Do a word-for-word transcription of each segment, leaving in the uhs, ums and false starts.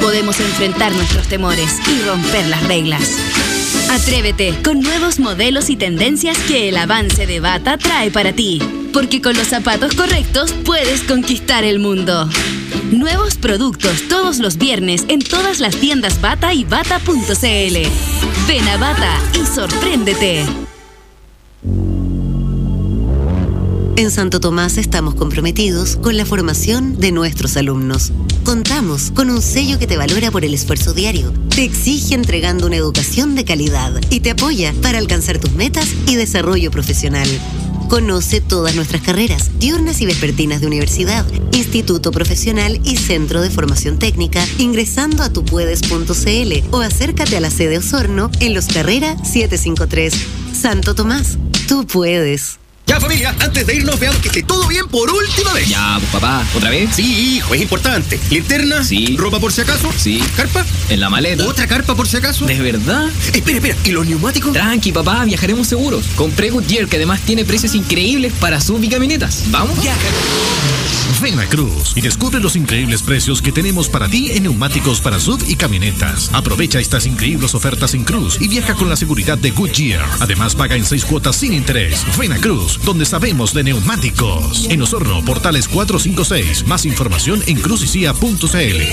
podemos enfrentar nuestros temores y romper las reglas. Atrévete con nuevos modelos y tendencias que el avance de Bata trae para ti. Porque con los zapatos correctos puedes conquistar el mundo. Nuevos productos todos los viernes en todas las tiendas Bata y bata punto c l. Ven a Bata y sorpréndete. En Santo Tomás estamos comprometidos con la formación de nuestros alumnos. Contamos con un sello que te valora por el esfuerzo diario, te exige entregando una educación de calidad y te apoya para alcanzar tus metas y desarrollo profesional. Conoce todas nuestras carreras, diurnas y vespertinas de universidad, instituto profesional y centro de formación técnica ingresando a tupuedes punto c l o acércate a la sede Osorno en Los Carrera setecientos cincuenta y tres. Santo Tomás, tú puedes. Ya, familia, antes de irnos veamos que esté todo bien por última vez. Ya, pues, papá, ¿otra vez? Sí, hijo, es importante. ¿Linterna? Sí. ¿Ropa por si acaso? Sí. ¿Carpa? En la maleta. ¿Otra carpa por si acaso? ¿De verdad? Espera, espera, ¿y los neumáticos? Tranqui, papá, viajaremos seguros. Compré Goodyear, que además tiene precios increíbles para S U V y camionetas. ¿Vamos? Ya. Ven a Cruz y descubre los increíbles precios que tenemos para ti en neumáticos para S U V y camionetas. Aprovecha estas increíbles ofertas en Cruz y viaja con la seguridad de Goodyear. Además, paga en seis cuotas sin interés. Ven a Cruz, donde sabemos de neumáticos. En Osorno, Portales cuatro cinco seis. Más información en cruz y c i a punto c l.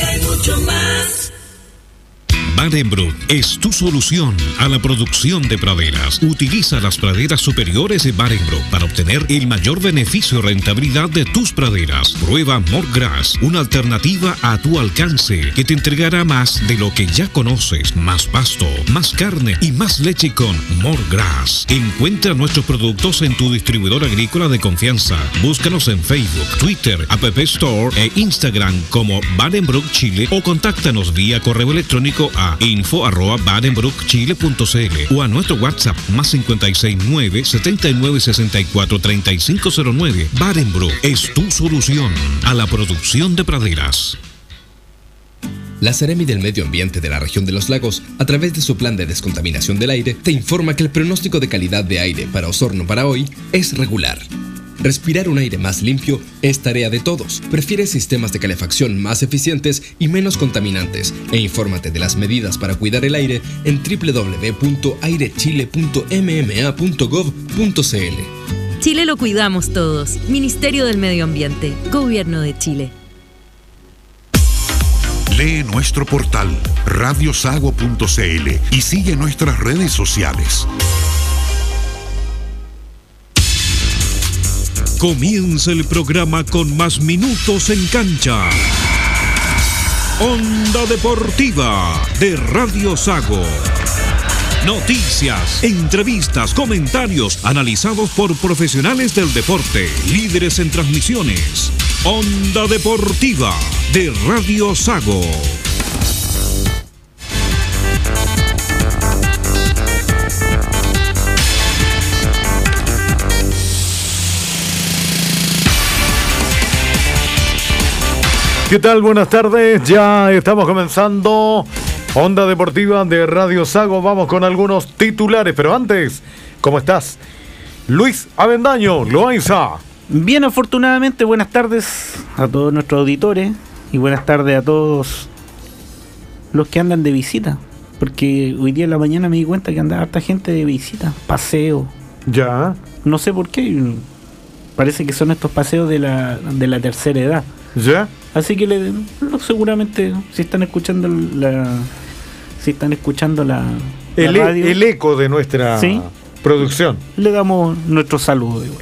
Badenbroek es tu solución a la producción de praderas. Utiliza las praderas superiores de Badenbroek para obtener el mayor beneficio y rentabilidad de tus praderas. Prueba Morgrass, una alternativa a tu alcance que te entregará más de lo que ya conoces. Más pasto, más carne y más leche con Morgrass. Encuentra nuestros productos en tu distribuidor agrícola de confianza. Búscanos en Facebook, Twitter, App Store e Instagram como Badenbroek Chile o contáctanos vía correo electrónico a info arroba badenbroek chile punto c l o a nuestro WhatsApp más cincuenta y seis nueve, setenta y nueve sesenta y cuatro, treinta y cinco cero nueve. Badenbroek es tu solución a la producción de praderas. La Seremi del Medio Ambiente de la región de los lagos, a través de su plan de descontaminación del aire, te informa que el pronóstico de calidad de aire para Osorno para hoy es regular. Respirar un aire más limpio es tarea de todos. Prefiere sistemas de calefacción más eficientes y menos contaminantes e infórmate de las medidas para cuidar el aire en doble u doble u doble u punto aire chile punto m m a punto gov punto c l. Chile lo cuidamos todos. Ministerio del Medio Ambiente. Gobierno de Chile. Lee nuestro portal radiosago punto c l y sigue nuestras redes sociales. Comienza el programa con más minutos en cancha. Onda Deportiva de Radio Sago. Noticias, entrevistas, comentarios analizados por profesionales del deporte, líderes en transmisiones. Onda Deportiva de Radio Sago. ¿Qué tal? Buenas tardes, ya estamos comenzando Onda Deportiva de Radio Sago. Vamos con algunos titulares, pero antes, ¿cómo estás? Luis Avendaño, Loaiza. Bien, afortunadamente, buenas tardes a todos nuestros auditores y buenas tardes a todos los que andan de visita, porque hoy día en la mañana me di cuenta que andaba harta gente de visita, paseo. Ya. No sé por qué, parece que son estos paseos de la, de la tercera edad. Ya. Así que le, seguramente si están escuchando la si están escuchando la, la el, radio, el eco de nuestra ¿sí? producción. Le damos nuestro saludo de hoy.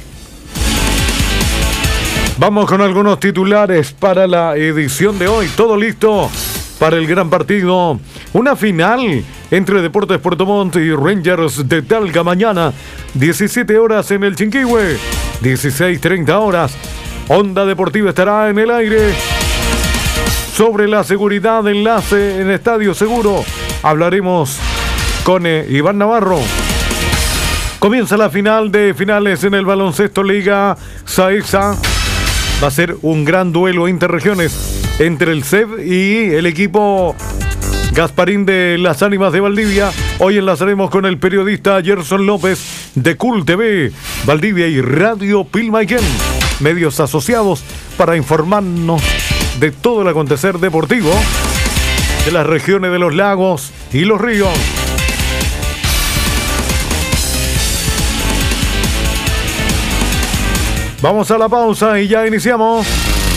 Vamos con algunos titulares para la edición de hoy. Todo listo para el gran partido. Una final entre Deportes Puerto Montt y Rangers de Talca mañana. diecisiete horas en el Chinquihue. dieciséis treinta horas. Onda Deportiva estará en el aire. Sobre la seguridad de enlace en Estadio Seguro hablaremos con eh, Iván Navarro. Comienza la final de finales en el baloncesto Liga Saesa. Va a ser un gran duelo interregiones entre el C E B y el equipo Gasparín de las Ánimas de Valdivia. Hoy enlazaremos con el periodista Gerson López de Cool T V, Valdivia y Radio Pilmaiquén, medios asociados para informarnos de todo el acontecer deportivo de las regiones de los lagos y los ríos. Vamos a la pausa y ya iniciamos.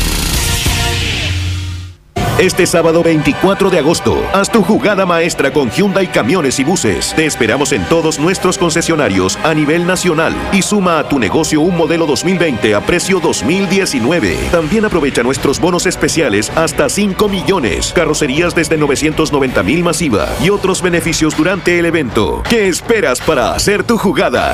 Este sábado veinticuatro de agosto, haz tu jugada maestra con Hyundai Camiones y Buses. Te esperamos en todos nuestros concesionarios a nivel nacional y suma a tu negocio un modelo dos mil veinte a precio dos mil diecinueve. También aprovecha nuestros bonos especiales hasta cinco millones, carrocerías desde novecientos noventa mil masiva y otros beneficios durante el evento. ¿Qué esperas para hacer tu jugada?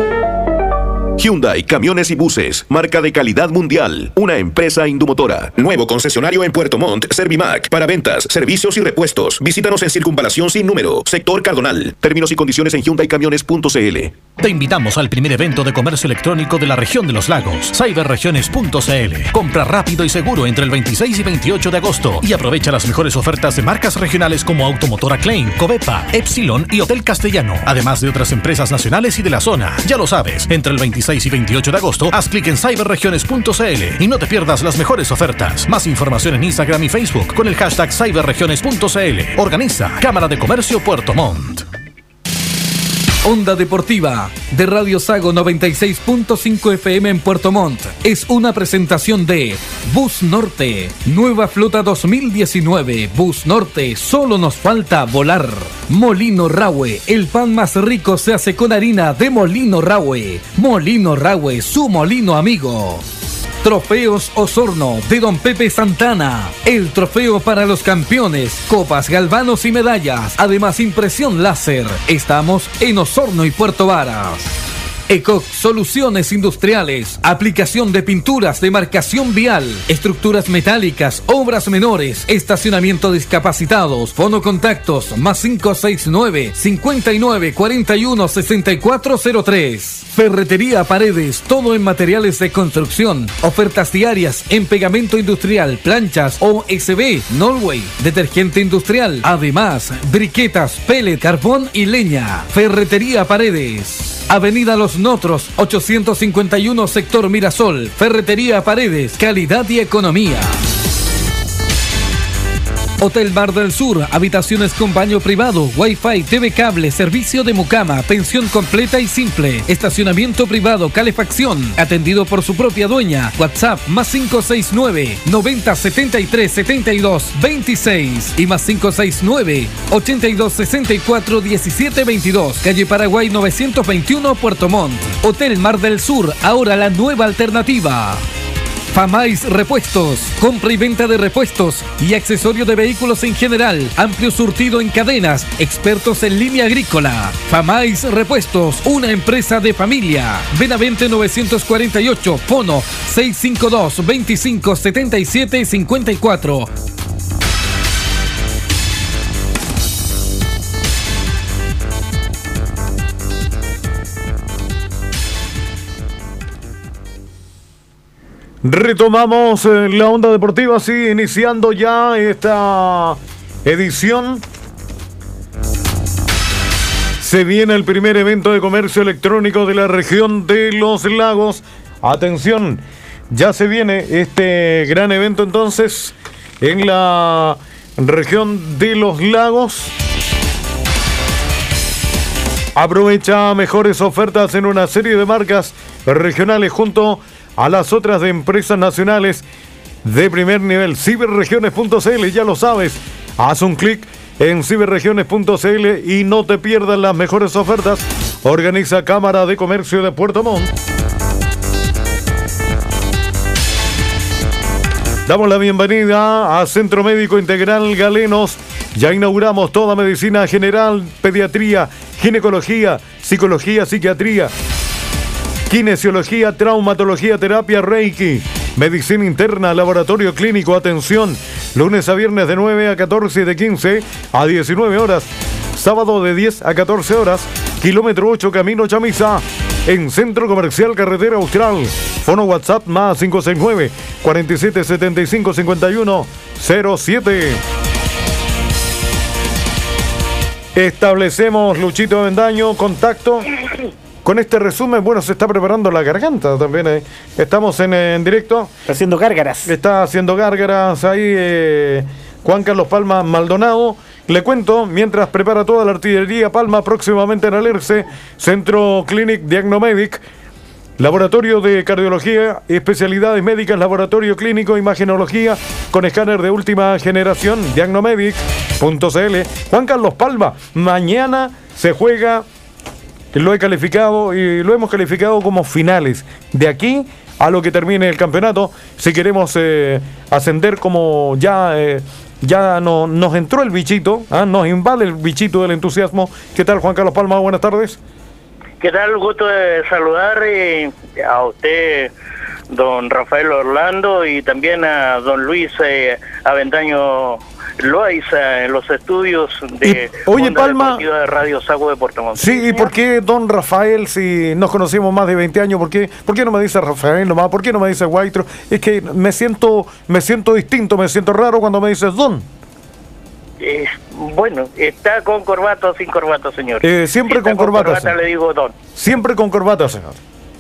Hyundai Camiones y Buses, marca de calidad mundial, una empresa Indumotora. Nuevo concesionario en Puerto Montt, Servimac, para ventas, servicios y repuestos. Visítanos en Circunvalación Sin Número, sector Cardonal. Términos y condiciones en hyundai camiones punto c l. Te invitamos al primer evento de comercio electrónico de la región de los lagos, cyberregiones punto c l. Compra rápido y seguro entre el veintiséis y veintiocho de agosto y aprovecha las mejores ofertas de marcas regionales como Automotora Klein, Covepa, Epsilon y Hotel Castellano, además de otras empresas nacionales y de la zona. Ya lo sabes, entre el veintiséis y veintiocho de agosto, haz clic en cyberregiones punto c l y no te pierdas las mejores ofertas. Más información en Instagram y Facebook con el hashtag cyberregiones punto c l. Organiza Cámara de Comercio Puerto Montt. Onda Deportiva de Radio Sago noventa y seis punto cinco F M en Puerto Montt es una presentación de Bus Norte, nueva flota dos mil diecinueve. Bus Norte, solo nos falta volar. Molino Rahue, el pan más rico se hace con harina de Molino Rahue. Molino Rahue, su molino amigo. Trofeos Osorno de Don Pepe Santana. El trofeo para los campeones, copas, galvanos y medallas. Además, impresión láser. Estamos en Osorno y Puerto Varas. ECOC Soluciones Industriales, aplicación de pinturas de marcación vial, estructuras metálicas, obras menores, estacionamiento discapacitados, fono contactos, más cinco seis nueve, cinco nueve cuatro uno, seis cuatro cero tres. Ferretería Paredes, todo en materiales de construcción, ofertas diarias en pegamento industrial, planchas O S B, Norway, detergente industrial, además, briquetas, pellet, carbón y leña. Ferretería Paredes. Avenida Los Notros, ochocientos cincuenta y uno, sector Mirasol. Ferretería Paredes, calidad y economía. Hotel Mar del Sur, habitaciones con baño privado, wifi, T V cable, servicio de mucama, pensión completa y simple, estacionamiento privado, calefacción, atendido por su propia dueña. WhatsApp más cinco seis nueve, noventa, setenta y tres, setenta y dos, veintiséis y más cinco seis nueve, ochenta y dos, sesenta y cuatro, diecisiete veintidós, calle Paraguay novecientos veintiuno, Puerto Montt. Hotel Mar del Sur, ahora la nueva alternativa. Famais Repuestos, compra y venta de repuestos y accesorios de vehículos en general, amplio surtido en cadenas, expertos en línea agrícola. Famais Repuestos, una empresa de familia. Benavente novecientos cuarenta y ocho, fono seis cinco dos, veinticinco, setenta y siete, cincuenta y cuatro. Retomamos eh, la onda deportiva, sí, iniciando ya esta edición. Se viene el primer evento de comercio electrónico de la región de los lagos. Atención, ya se viene este gran evento entonces en la región de los lagos. Aprovecha mejores ofertas en una serie de marcas regionales junto a las otras de empresas nacionales de primer nivel. Ciberregiones punto c l, ya lo sabes. Haz un clic en ciberregiones punto c l y no te pierdas las mejores ofertas. Organiza Cámara de Comercio de Puerto Montt. Damos la bienvenida a Centro Médico Integral Galenos. Ya inauguramos toda medicina general, pediatría, ginecología, psicología, psiquiatría, kinesiología, traumatología, terapia, reiki, medicina interna, laboratorio clínico, atención, lunes a viernes de nueve a catorce y de quince a diecinueve horas, sábado de diez a catorce horas, kilómetro ocho, camino Chamizá, en Centro Comercial Carretera Austral. Fono WhatsApp más cinco seis nueve, cuarenta y siete, setenta y cinco, cincuenta y uno cero siete. Establecemos, Luchito Avendaño, contacto. Con este resumen, bueno, se está preparando la garganta también. Eh. Estamos en, en directo. Está haciendo gárgaras. Está haciendo gárgaras ahí. Eh, Juan Carlos Palma Maldonado. Le cuento, mientras prepara toda la artillería Palma, próximamente en Alerce, Centro Clinic Diagnomedic, Laboratorio de Cardiología, especialidades médicas, laboratorio clínico, imagenología con escáner de última generación, diagnomedic punto c l. Juan Carlos Palma, mañana se juega, lo he calificado y lo hemos calificado como finales. De aquí a lo que termine el campeonato, si queremos eh, ascender como ya... Eh, Ya no, nos entró el bichito, ¿eh? Nos invade el bichito del entusiasmo. ¿Qué tal, Juan Carlos Palma? Buenas tardes. ¿Qué tal? Gusto de saludar eh, a usted, don Rafael Orlando, y también a don Luis eh, Avendaño Loaiza en los estudios de y, oye, Onda Palma, Deportiva de Radio Sago de Puerto Montt. Sí, ¿y por qué don Rafael, si nos conocimos más de veinte años, por qué, por qué no me dice Rafael nomás? ¿Por qué no me dice Guaitro? Es que me siento, me siento distinto, me siento raro cuando me dices don. Eh, bueno, ¿está con corbata o sin corbata, señor? Eh, siempre si con, con corbata, corbata le digo don. Siempre con corbata, señor.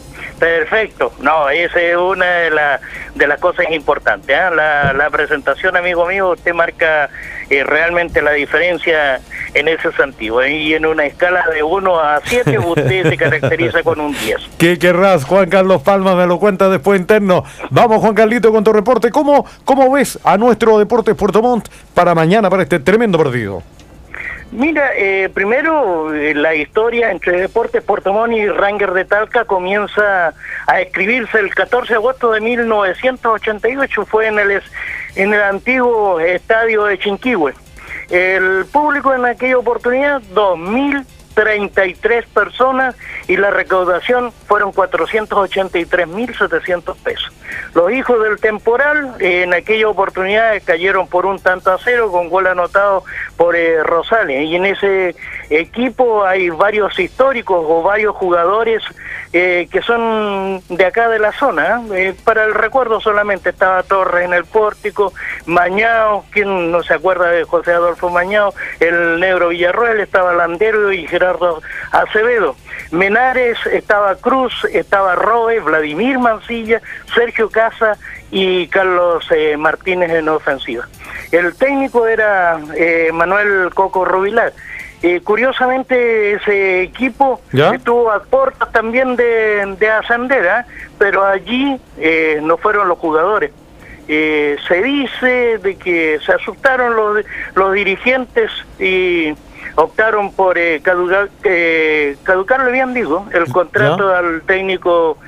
Perfecto. No, esa es una de, la, de las cosas importantes. ¿eh? La, la presentación, amigo mío, usted marca eh, realmente la diferencia en ese sentido. ¿eh? Y en una escala de uno a siete, usted se caracteriza con un diez. ¿Qué querrás, Juan Carlos Palma? Me lo cuenta después interno. Vamos, Juan Carlito, con tu reporte. ¿Cómo, cómo ves a nuestro Deportes Puerto Montt para mañana, para este tremendo partido? Mira, eh, primero eh, la historia entre Deportes Puerto Montt y Rangers de Talca comienza a escribirse el catorce de agosto de mil novecientos ochenta y ocho, fue en el, en el antiguo estadio de Chinquihue. El público en aquella oportunidad, dos mil treinta y tres personas, y la recaudación fueron cuatrocientos ochenta y tres mil setecientos pesos. Los hijos del temporal eh, en aquella oportunidad cayeron por un tanto a cero con gol anotado por eh, Rosales, y en ese equipo hay varios históricos o varios jugadores eh, que son de acá de la zona. ¿eh? Eh, para el recuerdo solamente estaba Torres en el pórtico, Mañao, quien no se acuerda de José Adolfo Mañao, el Negro Villarroel, estaba Landero y Gerardo Acevedo. Menares, estaba Cruz, estaba Roe, Vladimir Mancilla, Sergio Casa y Carlos eh, Martínez en ofensiva. El técnico era eh, Manuel Coco Rubilar. Eh, curiosamente ese equipo ¿Ya? estuvo a puertas también de, de ascender, ¿eh? pero allí eh, no fueron los jugadores. Eh, se dice de que se asustaron los, los dirigentes y optaron por eh, caducar, eh, caducarle bien digo el contrato ¿Ya? al técnico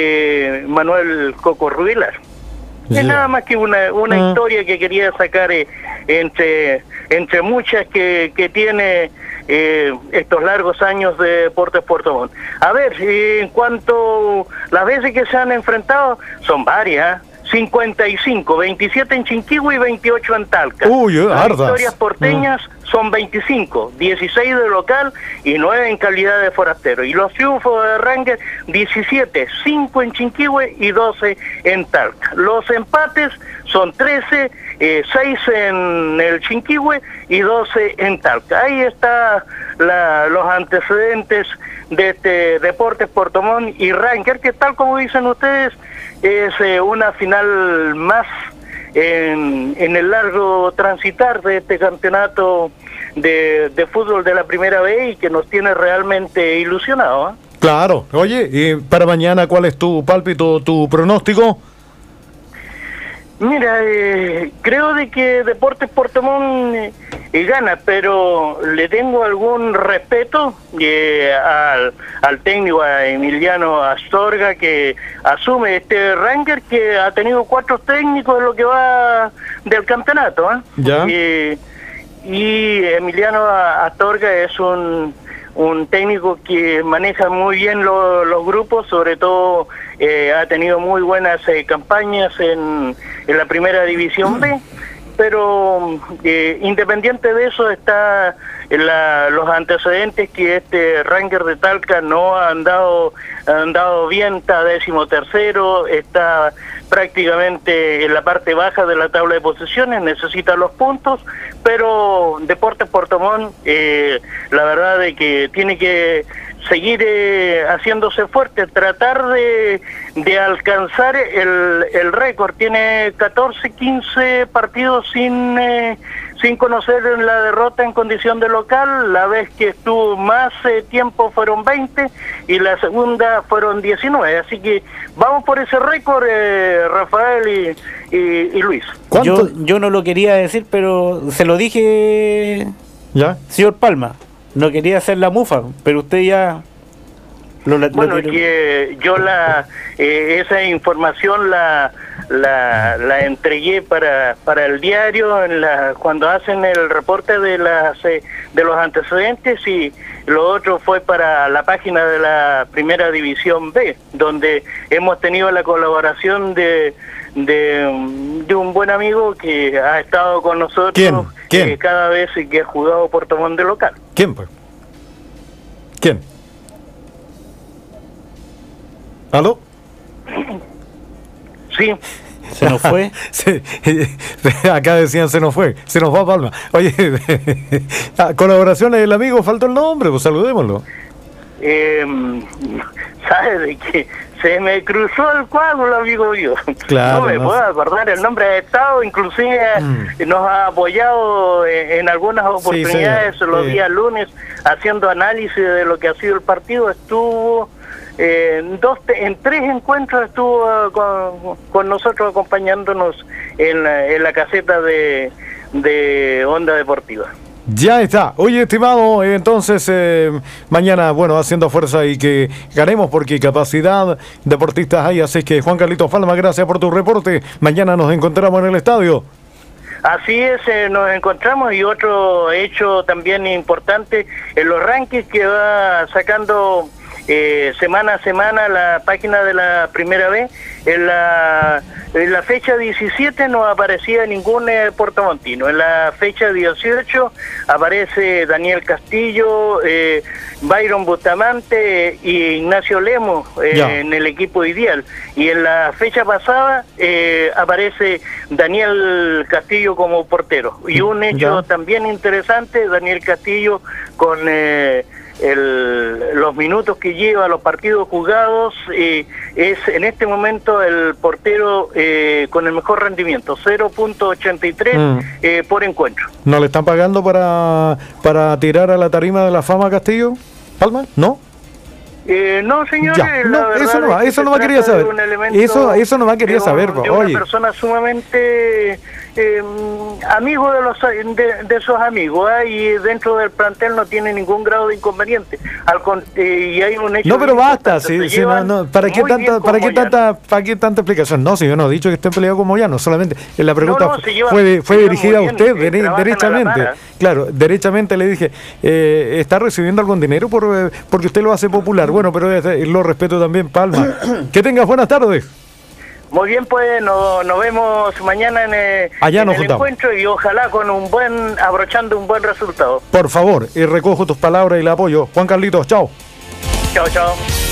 eh, Manuel Coco Rubilar. Es nada más que una, una ah. historia que quería sacar eh, entre entre muchas que, que tiene eh, estos largos años de Deportes Puerto Montt. A ver, eh, en cuanto las veces que se han enfrentado, son varias, ¿eh? cincuenta y cinco, veintisiete en Chinquihue y veintiocho en Talca. Uy, Las ardas. victorias porteñas mm. son veinticinco, dieciséis de local y nueve en calidad de forastero. Y los triunfos de Rangers, diecisiete, cinco en Chinquihue y doce en Talca. Los empates son trece, eh, seis en el Chinquihue y doce en Talca. Ahí está la, los antecedentes de este Deportes Puerto Montt y Rangers, que tal como dicen ustedes, es eh, una final más en, en el largo transitar de este campeonato de, de fútbol de la primera vez, y que nos tiene realmente ilusionados. ¿eh? Claro. Oye, y para mañana, ¿cuál es tu pálpito, tu pronóstico? Mira, eh, creo de que Deportes Puerto Montt eh, gana, pero le tengo algún respeto eh, al, al técnico, a Emiliano Astorga, que asume este Rangers, que ha tenido cuatro técnicos en lo que va del campeonato. ¿eh? ¿Ya? Eh, y Emiliano Astorga es un... un técnico que maneja muy bien lo, los grupos, sobre todo eh, ha tenido muy buenas eh, campañas en, en la primera división B, pero eh, independiente de eso está la, los antecedentes que este Rangers de Talca no ha andado, ha andado bien, está décimo tercero, está prácticamente en la parte baja de la tabla de posiciones, necesita los puntos, pero Deportes Puerto Montt, eh, la verdad es que tiene que seguir eh, haciéndose fuerte, tratar de, de alcanzar el, el récord. Tiene catorce, quince partidos sin eh, sin conocer la derrota en condición de local. La vez que estuvo más eh, tiempo fueron veinte y la segunda fueron diecinueve. Así que vamos por ese récord, eh, Rafael y, y, y Luis. Yo, yo no lo quería decir, pero se lo dije, ¿ya? Señor Palma. No quería hacer la mufa, pero usted ya... Lo, lo, bueno, lo que yo la eh, esa información la la, la entregué para para el diario en la, cuando hacen el reporte de las eh, de los antecedentes, y lo otro fue para la página de la Primera División B, donde hemos tenido la colaboración de de, de un buen amigo que ha estado con nosotros. ¿Quién? ¿Quién? Eh, cada vez que ha jugado Puerto Montt de local. ¿Quién, pues? ¿Quién? ¿Aló? Sí. ¿Se nos fue? Sí. Acá decían se nos fue. Se nos va Palma. Oye, colaboración del amigo, faltó el nombre, pues saludémoslo. Eh, ¿Sabes de qué? Se me cruzó el cuadro, amigo mío. Claro, no me no puedo sé. acordar el nombre de Estado, inclusive Mm. nos ha apoyado en, en algunas oportunidades señor. los Sí. días lunes haciendo análisis de lo que ha sido el partido. Estuvo eh, en dos, en tres encuentros estuvo uh, con, con nosotros acompañándonos en la, en la caseta de, de Onda Deportiva. Ya está. Oye, estimado, eh, entonces eh, mañana, bueno, haciendo fuerza y que ganemos porque capacidad deportistas hay. Así que, Juan Carlitos Palma, gracias por tu reporte. Mañana nos encontramos en el estadio. Así es, eh, nos encontramos. Y otro hecho también importante en los rankings que va sacando eh, semana a semana la página de la Primera B. En la, en la fecha diecisiete no aparecía ningún eh, puertomontino. En la fecha dieciocho aparece Daniel Castillo, eh, Byron Bustamante eh, y Ignacio Lemos eh, Ya. en el equipo ideal. Y en la fecha pasada eh, aparece Daniel Castillo como portero. Y un hecho Ya. también interesante, Daniel Castillo con eh, el, los minutos que lleva, los partidos jugados, eh, es en este momento el portero eh, con el mejor rendimiento, cero punto ochenta y tres Mm. eh, por encuentro. ¿No le están pagando para, para tirar a la tarima de la fama a Castillo? ¿Palma? ¿No? Eh, no, señores, Ya, la no, verdad eso no es va, que eso se no va quería trata de saber. un elemento Eso, eso no va quería de un- saber, de oye. una persona sumamente eh, amigo de los de, de esos amigos, ¿eh? Y dentro del plantel no tiene ningún grado de inconveniente. Al con- eh, y hay un hecho No, pero bien basta, importante, si, se si no, llevan no, ¿para qué muy tanta, bien para con qué tanta, para qué tanta explicación? No, si yo no he dicho que esté peleado con Moyano, solamente la pregunta No, no, se llevan- fue, de- fue se llevan dirigida a muy usted bien, eh, dere- trabajan a la derechamente. par. Claro, derechamente le dije, eh, ¿está recibiendo algún dinero por eh, porque usted lo hace popular? Bueno, pero eh, lo respeto también, Palma. Que tengas buenas tardes. Muy bien, pues nos, nos vemos mañana en, eh, Allá en nos el juntamos. encuentro, y ojalá con un buen, abrochando un buen resultado. Por favor, y recojo tus palabras y la apoyo. Juan Carlitos, chao. Chao, chao.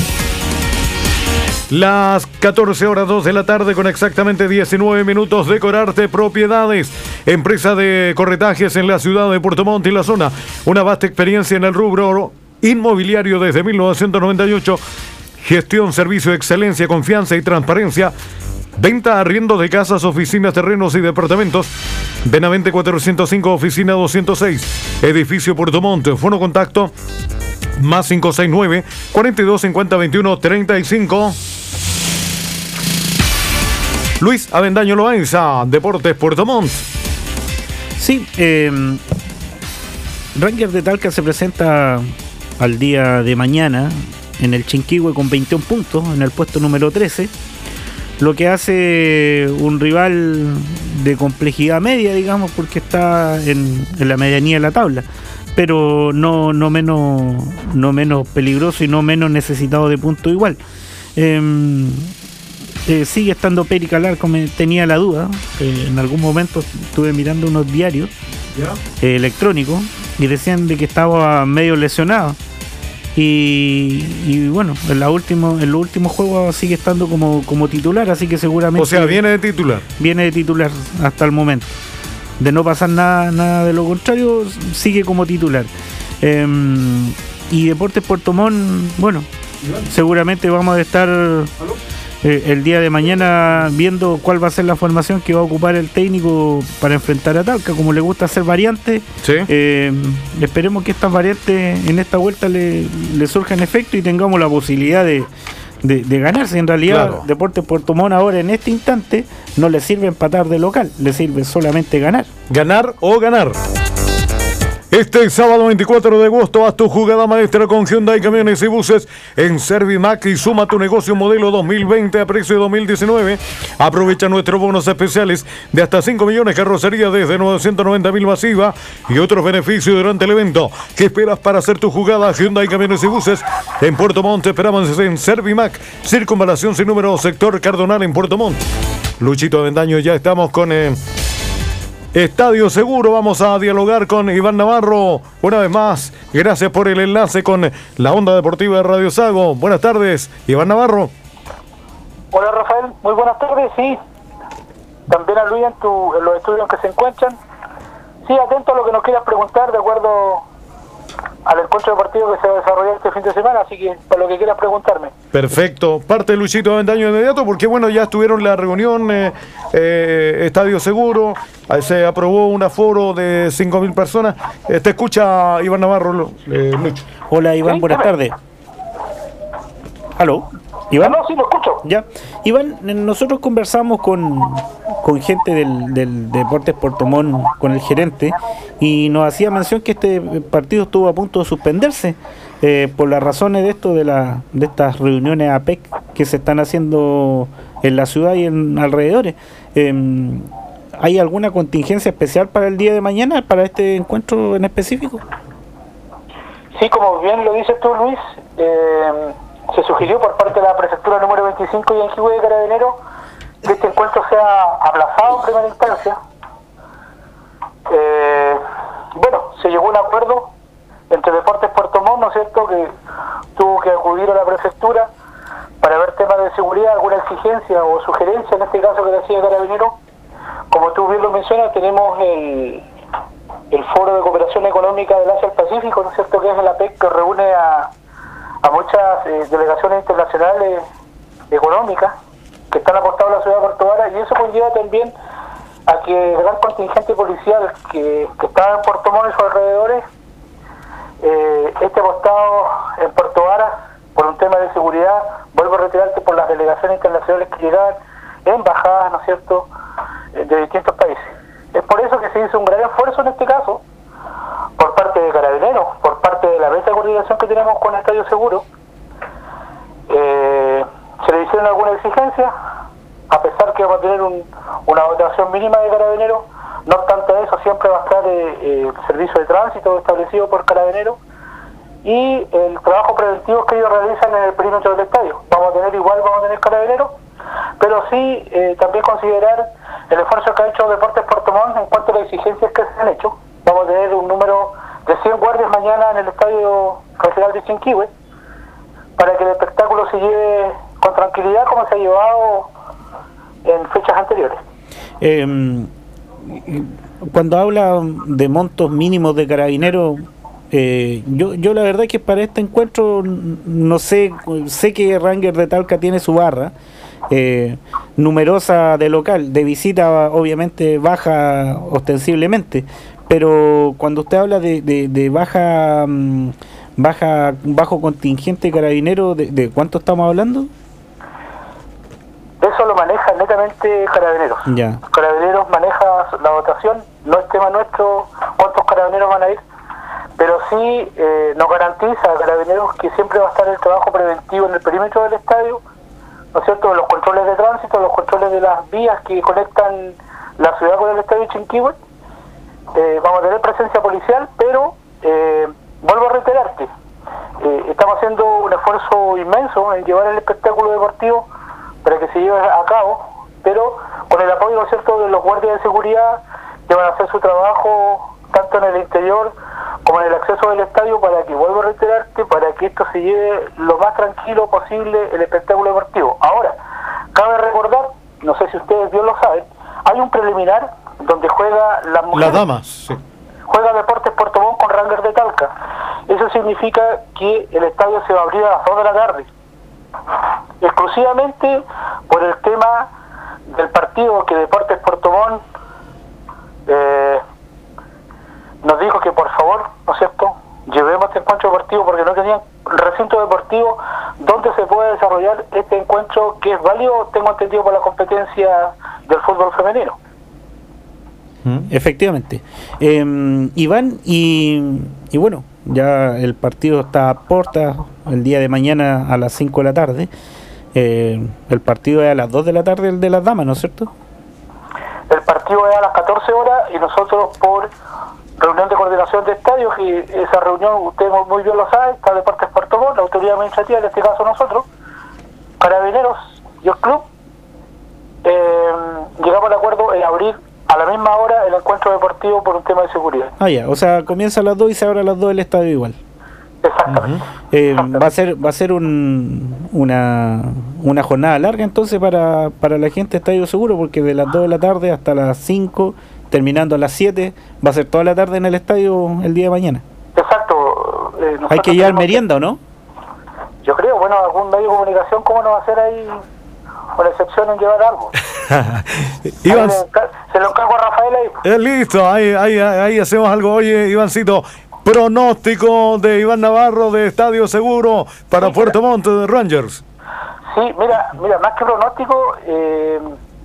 Las catorce horas dos de la tarde con exactamente diecinueve minutos. Decorarte Propiedades, empresa de corretajes en la ciudad de Puerto Montt y la zona. Una vasta experiencia en el rubro inmobiliario desde mil novecientos noventa y ocho. Gestión, servicio, excelencia, confianza y transparencia. Venta, arriendo de casas, oficinas, terrenos y departamentos. Benavente cuatrocientos cinco, oficina doscientos seis, edificio Puerto Montt. Fono contacto más cinco seis nueve, cuarenta y dos cincuenta, veintiuno treinta y cinco. Luis Avendaño Loaiza, Deportes Puerto Montt. Sí, eh, Rangers de Talca se presenta al día de mañana en el Chinquihue con veintiún puntos en el puesto número trece, lo que hace un rival de complejidad media, digamos, porque está en, en la medianía de la tabla, pero no, no, menos, no menos peligroso y no menos necesitado de puntos igual. Eh, eh, sigue estando Peri Calar, como tenía la duda, eh, en algún momento estuve mirando unos diarios eh, electrónicos y decían de que estaba medio lesionado. Y, y bueno, en, la último, en los últimos juegos sigue estando como, como titular, así que seguramente... O sea, viene de titular. Viene de titular hasta el momento. De no pasar nada, nada de lo contrario, sigue como titular. Eh, y Deportes Puerto Montt, bueno, seguramente vamos a estar eh, el día de mañana viendo cuál va a ser la formación que va a ocupar el técnico para enfrentar a Talca. Como le gusta hacer variantes, sí. eh, esperemos que estas variantes en esta vuelta le, le surjan efecto y tengamos la posibilidad de, de, de ganarse. En realidad, claro. Deportes Puerto Montt ahora en este instante no le sirve empatar de local, le sirve solamente ganar. Ganar o ganar. Este sábado veinticuatro de agosto, haz tu jugada maestra con Hyundai Camiones y Buses en Servimac y suma tu negocio modelo dos mil veinte a precio de dos mil diecinueve. Aprovecha nuestros bonos especiales de hasta cinco millones, carrocería desde novecientos noventa mil masiva y otros beneficios durante el evento. ¿Qué esperas para hacer tu jugada? Hyundai Camiones y Buses en Puerto Montt. Esperamos en Servimac, circunvalación sin número, sector Cardonal en Puerto Montt. Luchito Avendaño, ya estamos con... Eh, Estadio Seguro, vamos a dialogar con Iván Navarro. Una vez más, gracias por el enlace con la Onda Deportiva de Radio Sago. Buenas tardes, Iván Navarro. Hola Rafael, muy buenas tardes, sí. También a Luis en, tu, en los estudios en que se encuentran. Sí, atento a lo que nos quieras preguntar de acuerdo al encuentro deportivo que se va a desarrollar este fin de semana, así que para lo que quieras preguntarme. Perfecto, parte Luisito Avendaño de inmediato, porque bueno, ya estuvieron la reunión, eh, eh, Estadio Seguro, se aprobó un aforo de cinco mil personas. Eh, te escucha Iván Navarro, eh, Lucho. Hola Iván, ¿sí? Buenas tardes. ¿Aló? ¿Iván? No, sí, lo escucho. Ya. Iván, nosotros conversamos con, con gente del, del Deportes Puerto Montt, con el gerente, y nos hacía mención que este partido estuvo a punto de suspenderse eh, por las razones de esto, de, la, de estas reuniones A P E C que se están haciendo en la ciudad y en alrededores. Eh, ¿Hay alguna contingencia especial para el día de mañana, para este encuentro en específico? Sí, como bien lo dices tú, Luis, eh, se sugirió por parte de la prefectura número veinticinco y Yanquihue de Carabineros que este encuentro sea aplazado en primera instancia. Eh, bueno, se llegó a un acuerdo entre Deportes Puerto Montt, ¿no es cierto?, que tuvo que acudir a la prefectura para ver temas de seguridad, alguna exigencia o sugerencia, en este caso que le hacía Carabineros. Como tú bien lo mencionas, tenemos el, el Foro de Cooperación Económica del Asia-Pacífico, ¿no es cierto?, que es el A P E C, que reúne a, a muchas eh, delegaciones internacionales económicas que están apostadas a la ciudad de Puerto Varas, y eso conlleva también a que el gran contingente policial que, que está en Puerto Montt y sus alrededores eh, esté apostado en Puerto Varas por un tema de seguridad. Vuelvo a reiterarte, por las delegaciones internacionales que llegan, embajadas, ¿no es cierto?, de distintos países. Es por eso que se hizo un gran esfuerzo en este caso por parte de Carabineros, por parte de la mesa de coordinación que tenemos con el Estadio Seguro. Eh, se le hicieron algunas exigencias, a pesar que vamos a tener un, una dotación mínima de Carabineros. No obstante eso, siempre va a estar eh, eh, el servicio de tránsito establecido por Carabineros y el trabajo preventivo que ellos realizan en el perímetro del estadio. Vamos a tener igual, vamos a tener Carabineros, pero sí eh, también considerar el esfuerzo que ha hecho Deportes Puerto Montt en cuanto a las exigencias que se han hecho. Vamos a tener un número de cien guardias mañana en el Estadio Regional de Yanquihue para que el espectáculo se lleve con tranquilidad como se ha llevado en fechas anteriores. Eh, cuando habla de montos mínimos de Carabineros, eh, yo, yo la verdad es que para este encuentro no sé, sé que Ranger de Talca tiene su barra, Eh, numerosa de local, de visita obviamente baja ostensiblemente, pero cuando usted habla de, de, de baja baja bajo contingente Carabinero, ¿de, de cuánto estamos hablando? Eso lo maneja netamente Carabineros. Ya. Carabineros maneja la dotación, no es tema nuestro cuántos carabineros van a ir, pero sí eh, nos garantiza a Carabineros que siempre va a estar el trabajo preventivo en el perímetro del estadio, ¿no es cierto?, los controles de tránsito, los controles de las vías que conectan la ciudad con el estadio Yanquihue. Eh, vamos a tener presencia policial, pero eh, vuelvo a reiterarte, eh, estamos haciendo un esfuerzo inmenso en llevar el espectáculo deportivo para que se lleve a cabo, pero con el apoyo, ¿no es cierto?, de los guardias de seguridad que van a hacer su trabajo tanto en el interior como en el acceso del estadio, para que, vuelvo a reiterarte, para que esto se lleve lo más tranquilo posible el espectáculo deportivo. Ahora, cabe recordar, no sé si ustedes bien lo saben, hay un preliminar donde juega las mujeres. Las damas, sí. Juega Deportes Puerto Montt con Ranger de Talca. Eso significa significa que el estadio se va a abrir a las dos de la tarde, exclusivamente por el tema del partido que Deportes Puerto Montt eh, nos dijo que por favor, ¿no es cierto?, llevemos este encuentro deportivo porque no tenían recinto deportivo donde se puede desarrollar este encuentro que es válido, tengo entendido, por la competencia del fútbol femenino. Efectivamente. Eh, Iván, y, y bueno, ya el partido está a puertas el día de mañana a las cinco de la tarde. Eh, el partido es a las dos de la tarde, el de las damas, ¿no es cierto? El partido es a las catorce horas y nosotros por reunión de coordinación de estadios, que esa reunión, usted muy bien lo sabe, está Deportes Puerto Montt, la autoridad administrativa, en este caso nosotros, Carabineros y el club, eh, llegamos al acuerdo en abrir a la misma hora el encuentro deportivo por un tema de seguridad. Ah, ya, o sea, comienza a las dos y se abre a las dos el estadio igual. Exactamente. Uh-huh. eh, Exactamente. Va a ser va a ser un, una una jornada larga entonces para, para la gente de Estadio Seguro, porque de las dos de la tarde hasta las cinco, terminando a las siete, va a ser toda la tarde en el estadio el día de mañana. Exacto. Eh, ¿Hay que llevar merienda o no? Yo creo, bueno, algún medio de comunicación, ¿cómo no va a hacer ahí con excepción en llevar algo? Iván, se, se lo encargo a Rafael ahí. Eh, listo, ahí, ahí, ahí hacemos algo. Oye, Ivancito, pronóstico de Iván Navarro de Estadio Seguro para sí, Puerto Montt de Rangers. Sí, mira, mira, más que pronóstico, eh,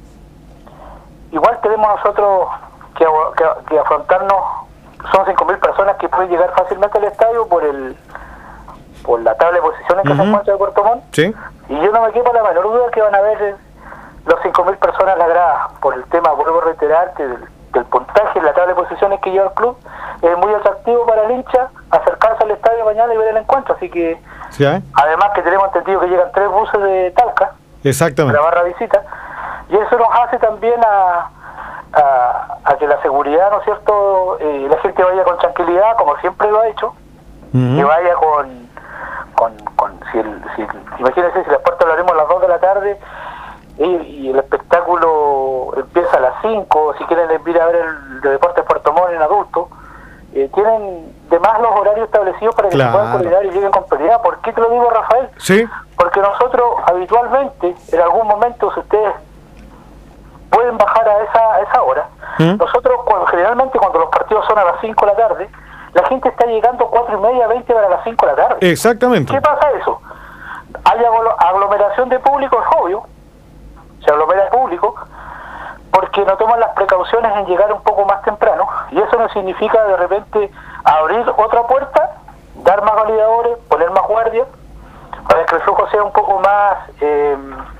igual tenemos nosotros que, que, que afrontarnos, son cinco mil personas que pueden llegar fácilmente al estadio por el por la tabla de posiciones que uh-huh. se encuentra de Puerto Montt. Sí. Y yo no me quepo la menor duda que van a ver los cinco mil personas la grada, por el tema, vuelvo a reiterar, que del, del puntaje en la tabla de posiciones que lleva el club es muy atractivo para el hincha acercarse al estadio mañana y ver el encuentro, así que sí, ¿eh? Además que tenemos entendido que llegan tres buses de Talca, exactamente, la barra visita, y eso nos hace también a, a, a que la seguridad, ¿no es cierto?, eh, la gente vaya con tranquilidad, como siempre lo ha hecho, uh-huh. que vaya con con, con si, el, si imagínense si las puertas lo abrimos a las dos de la tarde y, y el espectáculo empieza a las cinco, si quieren ir a ver el de Deportes Puerto Montt en adultos, eh, tienen de más los horarios establecidos para que claro. se puedan coordinar y lleguen con prioridad. ¿Por qué te lo digo, Rafael? Sí. Porque nosotros habitualmente, en algún momento, si ustedes pueden bajar a esa, a esa hora, ¿Mm? nosotros cuando, generalmente cuando los partidos son a las cinco de la tarde, la gente está llegando cuatro y media, veinte para las cinco de la tarde. Exactamente. ¿Qué pasa eso? Hay aglomeración de público, es obvio, se aglomera el público, porque no toman las precauciones en llegar un poco más temprano, y eso no significa de repente abrir otra puerta, dar más validadores, poner más guardias, para que el flujo sea un poco más eh,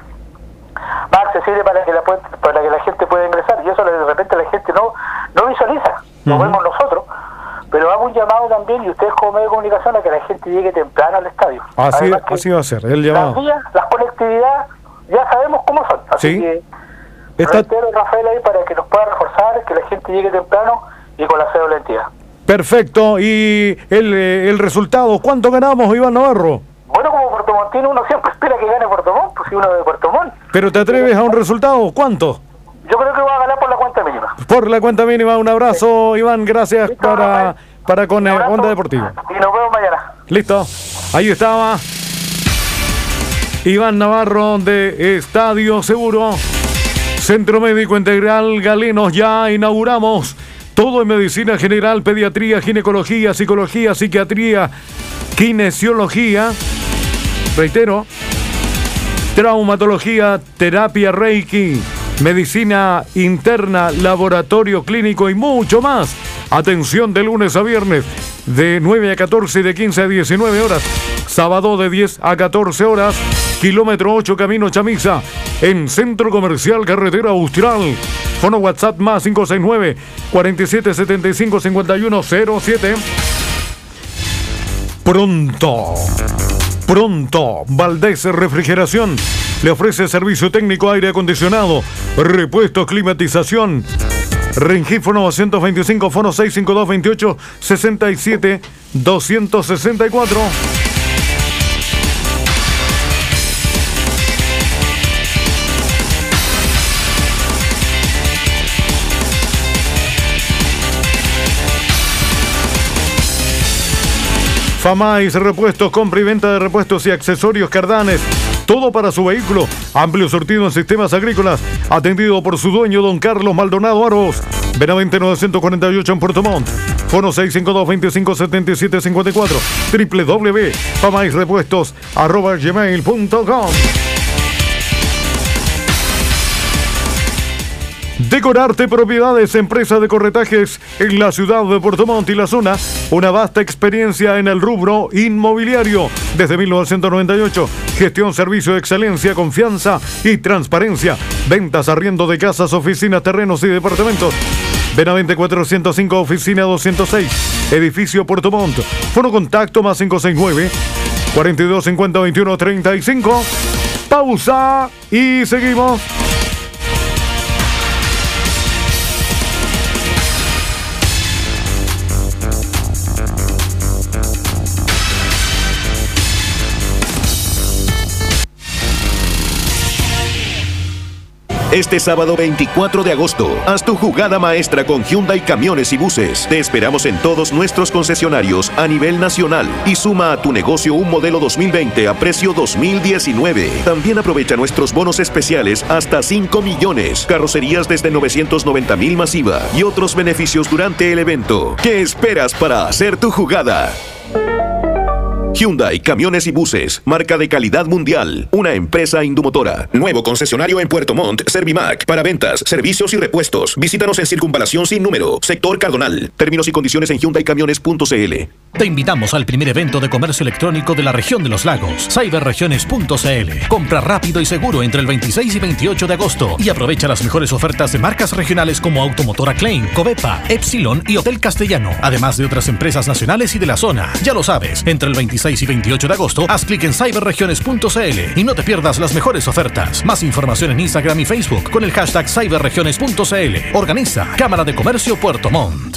más accesible para que la para que la gente pueda ingresar, y eso de repente la gente no no visualiza, lo uh-huh. vemos nosotros, pero hago un llamado también, y ustedes como medio de comunicación, a que la gente llegue temprano al estadio. Así, así va a ser, el llamado. Las vías, las conectividad, ya sabemos cómo son, así ¿sí? que Está... reitero, Rafael, ahí para que nos pueda reforzar, que la gente llegue temprano y con la cédula de entidad. Perfecto, y el, el resultado, ¿cuánto ganamos, Iván Navarro? Bueno, como puertomontino uno siempre espera que gane Puerto Montt, pues si uno de Puerto Montt. ¿Pero te atreves a un resultado? ¿Cuánto? Yo creo que va a ganar por la cuenta mínima. Por la cuenta mínima, un abrazo, sí. Iván, gracias. Listo, para, para con eh, Onda Deportiva. Y nos vemos mañana. Listo, ahí estaba Iván Navarro de Estadio Seguro, Centro Médico Integral Galenos. Ya inauguramos todo en medicina general, pediatría, ginecología, psicología, psiquiatría, kinesiología, reitero, traumatología, terapia Reiki, medicina interna, laboratorio clínico y mucho más. Atención de lunes a viernes de nueve a catorce y de quince a diecinueve horas. Sábado de diez a catorce horas. Kilómetro ocho Camino Chamisa. En Centro Comercial Carretera Austral. Fono WhatsApp más cinco seis nueve, cuatro siete siete cinco, cinco uno cero siete. Pronto. Pronto, Valdés Refrigeración le ofrece servicio técnico, aire acondicionado, repuestos, climatización. Rengífono doscientos veinticinco, fono seis cinco dos veintiocho sesenta y siete doscientos sesenta y cuatro. Famais Repuestos, compra y venta de repuestos y accesorios Cardanes. Todo para su vehículo. Amplio surtido en sistemas agrícolas. Atendido por su dueño, don Carlos Maldonado Aros. Benavente novecientos cuarenta y ocho en Puerto Montt. Fono seis cinco dos, veinticinco setenta y siete cincuenta y cuatro. doble u doble u doble u punto famais repuestos arroba gmail punto com. Decorarte Propiedades, empresa de corretajes en la ciudad de Puerto Montt y la zona. Una vasta experiencia en el rubro inmobiliario desde mil novecientos noventa y ocho. Gestión, servicio de excelencia, confianza y transparencia. Ventas, arriendo de casas, oficinas, terrenos y departamentos. Benavente cuatrocientos cinco, oficina doscientos seis, edificio Puerto Montt. Fono contacto más cinco seis nueve, cuarenta y dos cincuenta, veintiuno treinta y cinco. Pausa y seguimos. Este sábado veinticuatro de agosto, haz tu jugada maestra con Hyundai Camiones y Buses. Te esperamos en todos nuestros concesionarios a nivel nacional y suma a tu negocio un modelo dos mil veinte a precio dos mil diecinueve. También aprovecha nuestros bonos especiales hasta cinco millones, carrocerías desde novecientos noventa mil masiva y otros beneficios durante el evento. ¿Qué esperas para hacer tu jugada? Hyundai Camiones y Buses, marca de calidad mundial, una empresa indumotora. Nuevo concesionario en Puerto Montt, Servimac, para ventas, servicios y repuestos. Visítanos en Circunvalación Sin Número, sector Cardonal. Términos y condiciones en hyundai camiones punto c l. Te invitamos al primer evento de comercio electrónico de la región de los lagos, cyber regiones punto c l. Compra rápido y seguro entre el veintiséis y veintiocho de agosto y aprovecha las mejores ofertas de marcas regionales como Automotora Klein, Covepa, Epsilon y Hotel Castellano, además de otras empresas nacionales y de la zona. Ya lo sabes, entre el veintiséis y veintiocho de agosto, haz clic en cyber regiones punto c l y no te pierdas las mejores ofertas. Más información en Instagram y Facebook con el hashtag cyber regiones punto c l. Organiza Cámara de Comercio Puerto Montt.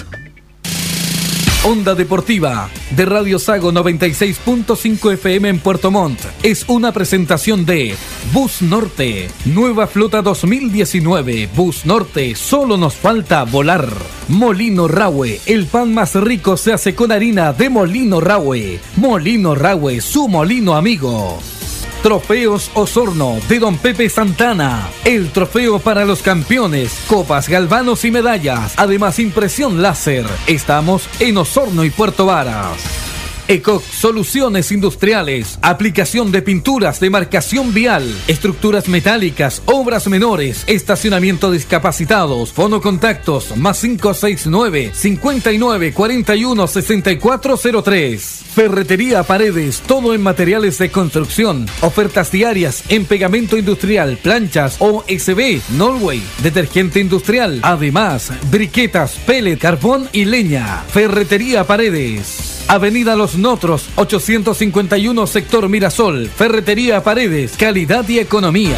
Onda Deportiva de Radio Sago noventa y seis punto cinco F M en Puerto Montt es una presentación de Bus Norte, nueva flota dos mil diecinueve. Bus Norte, solo nos falta volar. Molino Rahue, el pan más rico se hace con harina de Molino Rahue. Molino Rahue, su molino amigo. Trofeos Osorno de Don Pepe Santana. El trofeo para los campeones, copas, galvanos y medallas. Además, impresión láser. Estamos en Osorno y Puerto Varas. ECOC Soluciones Industriales, aplicación de pinturas de marcación vial, estructuras metálicas, obras menores, estacionamiento discapacitados, fono contactos, más cinco seis nueve, cincuenta y nueve, cuarenta y uno, sesenta y cuatro cero tres. Ferretería Paredes, todo en materiales de construcción, ofertas diarias en pegamento industrial, planchas O S B, Norway, detergente industrial, además, briquetas, pellet, carbón y leña. Ferretería Paredes. Avenida Los Notros, ochocientos cincuenta y uno, sector Mirasol. Ferretería Paredes, calidad y economía.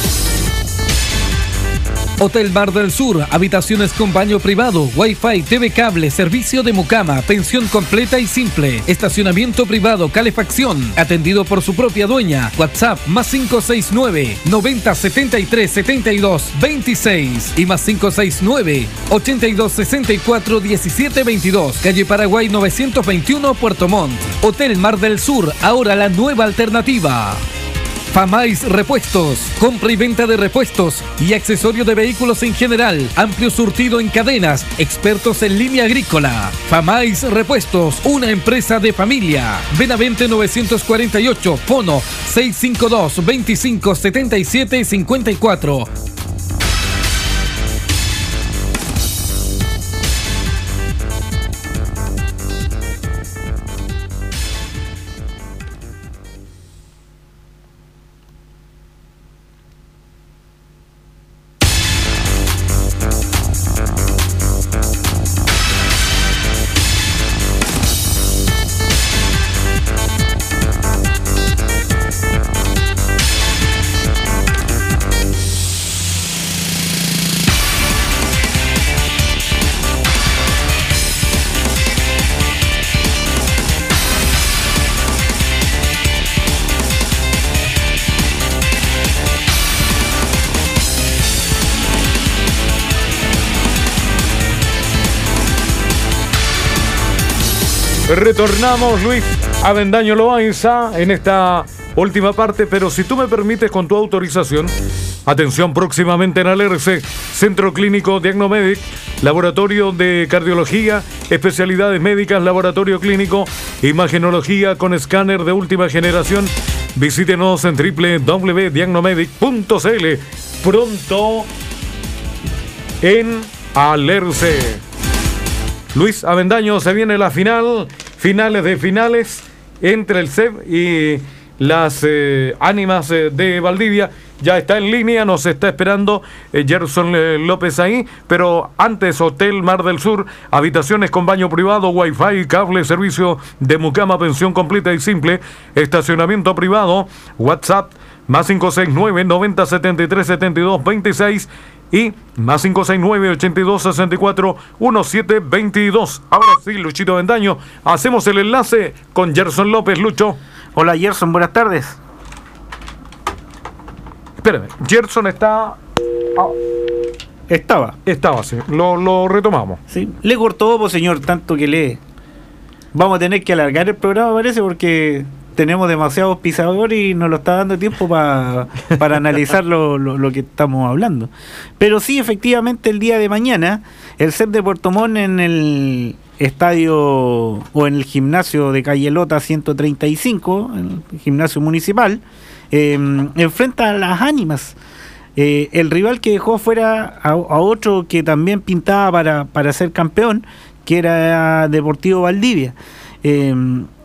Hotel Mar del Sur, habitaciones con baño privado, wifi, T V cable, servicio de mucama, pensión completa y simple, estacionamiento privado, calefacción, atendido por su propia dueña. WhatsApp más cinco seis nueve, noventa, setenta y tres, setenta y dos, veintiséis y más cinco seis nueve, ochenta y dos, sesenta y cuatro, diecisiete veintidós, calle Paraguay novecientos veintiuno, Puerto Montt. Hotel Mar del Sur, ahora la nueva alternativa. Famais Repuestos, compra y venta de repuestos y accesorios de vehículos en general, amplio surtido en cadenas, expertos en línea agrícola. Famais Repuestos, una empresa de familia. Benavente novecientos cuarenta y ocho, fono seis cinco dos, veinticinco, setenta y siete, cincuenta y cuatro. Retornamos, Luis Avendaño Loaiza, en esta última parte, pero si tú me permites, con tu autorización, atención, próximamente en Alerce, Centro Clínico Diagnomedic, Laboratorio de Cardiología, Especialidades Médicas, Laboratorio Clínico, Imagenología con escáner de última generación. Visítenos en doble u doble u doble u punto diagnomedic punto c l. Pronto en Alerce. Luis Avendaño, se viene la final, finales de finales entre el C E B y las eh, ánimas eh, de Valdivia. Ya está en línea, nos está esperando eh, Gerson eh, López ahí, pero antes, Hotel Mar del Sur, habitaciones con baño privado, wifi, cable, servicio de mucama, pensión completa y simple, estacionamiento privado, WhatsApp, más cinco seis nueve, noventa, setenta y tres, setenta y dos, veintiséis y más cinco seis nueve, ochenta y dos, sesenta y cuatro, diecisiete, veintidós. Ahora sí, Luchito Avendaño, hacemos el enlace con Gerson López. Lucho. Hola Gerson, buenas tardes. Espérame, Gerson está... Oh. Estaba. Estaba, sí. Lo, lo retomamos. Sí. Le cortó, pues señor, tanto que lee. Vamos a tener que alargar el programa, parece, porque tenemos demasiados pisadores y nos lo está dando tiempo pa, para analizar lo, lo, lo que estamos hablando. Pero sí, efectivamente, el día de mañana, el C E P de Puerto Montt en el estadio o en el gimnasio de Calle Lota ciento treinta y cinco, el gimnasio municipal, eh, enfrenta a las ánimas. Eh, el rival que dejó fuera a, a otro que también pintaba para, para ser campeón, que era Deportivo Valdivia. Eh,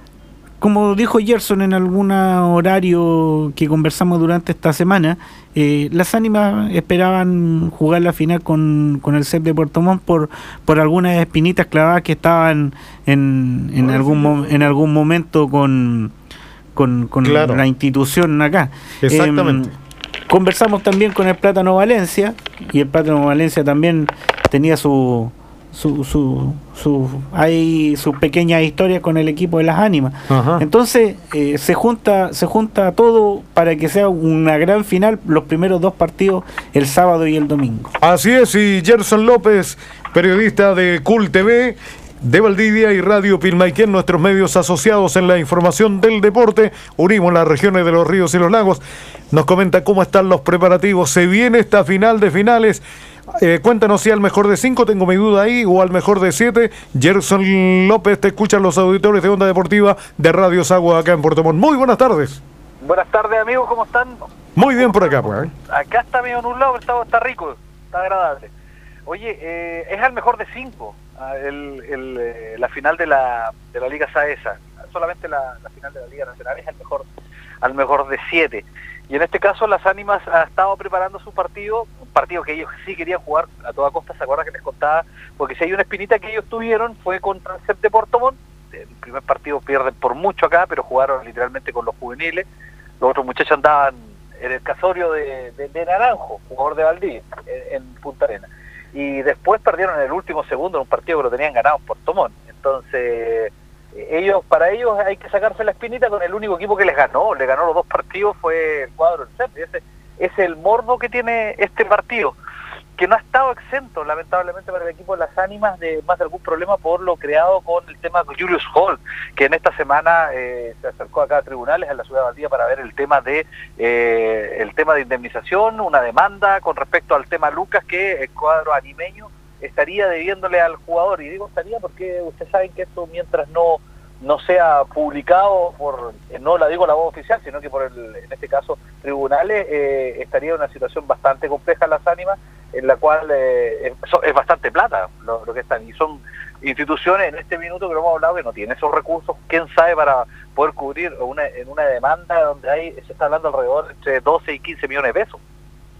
como dijo Gerson en algún horario que conversamos durante esta semana, eh, las ánimas esperaban jugar la final con, con el C E P de Puerto Montt por, por algunas espinitas clavadas que estaban en, en, algún, mo- en algún momento con, con, con claro. la institución acá. Exactamente. Eh, conversamos también con el Plátano Valencia, y el Plátano Valencia también tenía su... Su, su, su, hay sus pequeñas historias con el equipo de las ánimas. Ajá. Entonces eh, se junta se junta todo para que sea una gran final, los primeros dos partidos el sábado y el domingo. Así es, y Gerson López, periodista de Cool T V de Valdivia y Radio Pilmaiquén, nuestros medios asociados en la información del deporte, unimos las regiones de los ríos y los lagos, nos comenta cómo están los preparativos. Se viene esta final de finales. Eh, cuéntanos si al mejor de cinco, tengo mi duda ahí, o al mejor de siete. Gerson López, te escuchan los auditores de Onda Deportiva de Radio Sagua acá en Puerto Montt. Muy buenas tardes. Buenas tardes, amigos, ¿cómo están? Muy bien por acá, pues. ¿eh? Acá está medio nublado, pero está, está rico, está agradable. Oye, eh, es al mejor de cinco, el, el, eh, la final de la, de la Liga Saesa. Solamente la, la final de la Liga Nacional es al mejor, al mejor de siete. Y en este caso las ánimas han estado preparando su partido, un partido que ellos sí querían jugar a toda costa, ¿se acuerdan que les contaba? Porque si hay una espinita que ellos tuvieron fue contra el C E P de Puerto Montt. El primer partido pierden por mucho acá, pero jugaron literalmente con los juveniles. Los otros muchachos andaban en el casorio de, de, de Naranjo, jugador de Valdivia, en, en Punta Arenas. Y después perdieron en el último segundo en un partido que lo tenían ganado en Puerto Montt. Entonces... ellos para ellos hay que sacarse la espinita con el único equipo que les ganó, le ganó los dos partidos, fue el cuadro del C E P. Ese es el morbo que tiene este partido, que no ha estado exento lamentablemente para el equipo de las ánimas de más de algún problema por lo creado con el tema de Julius Hall, que en esta semana eh, se acercó acá a tribunales en la ciudad de Valdivia para ver el tema de eh, el tema de indemnización, una demanda con respecto al tema Lucas, que el cuadro animeño estaría debiéndole al jugador. Y digo estaría porque ustedes saben que esto mientras no no sea publicado por, no la digo la voz oficial, sino que por el, en este caso tribunales, eh, estaría en una situación bastante compleja las ánimas, en la cual eh, es, es bastante plata lo, lo que están, y son instituciones en este minuto que lo hemos hablado que no tienen esos recursos, quién sabe, para poder cubrir una, en una demanda donde hay se está hablando alrededor entre doce y quince millones de pesos.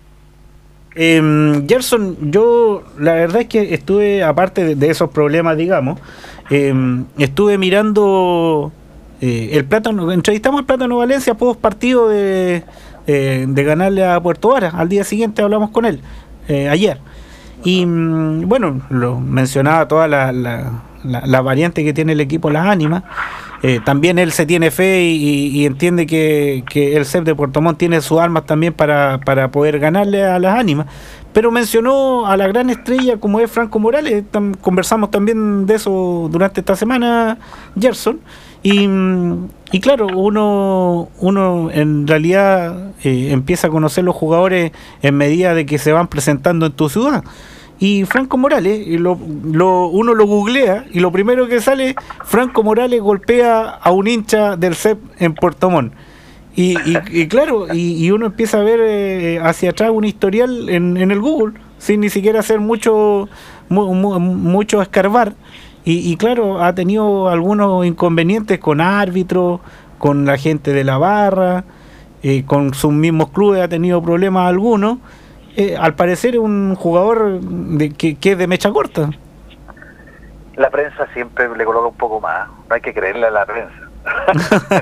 Eh, Gerson, yo la verdad es que estuve, aparte de, de esos problemas, digamos, eh, estuve mirando eh, el Plátano, entrevistamos al Plátano Valencia post partido de, eh, de ganarle a Puerto Vara. Al día siguiente hablamos con él, eh, ayer. Y bueno, lo mencionaba toda la, la, la, la variante que tiene el equipo Las Ánimas. eh, también él se tiene fe y, y, y entiende que, que el C E P de Puerto Montt tiene sus armas también para, para poder ganarle a las ánimas. Pero mencionó a la gran estrella como es Franco Morales, tam, conversamos también de eso durante esta semana, Gerson, y, y claro, uno, uno en realidad eh, empieza a conocer los jugadores en medida de que se van presentando en tu ciudad. Y Franco Morales, y lo, lo, uno lo googlea y lo primero que sale, Franco Morales golpea a un hincha del C E P en Puerto Montt. Y, y, y claro, y, y uno empieza a ver eh, hacia atrás un historial en, en el Google, sin ni siquiera hacer mucho, mu, mu, mucho escarbar. Y, y claro, ha tenido algunos inconvenientes con árbitros, con la gente de la barra, eh, con sus mismos clubes ha tenido problemas algunos. Eh, al parecer es un jugador de, que, que es de mecha corta. La prensa siempre le coloca un poco más, no hay que creerle a la prensa.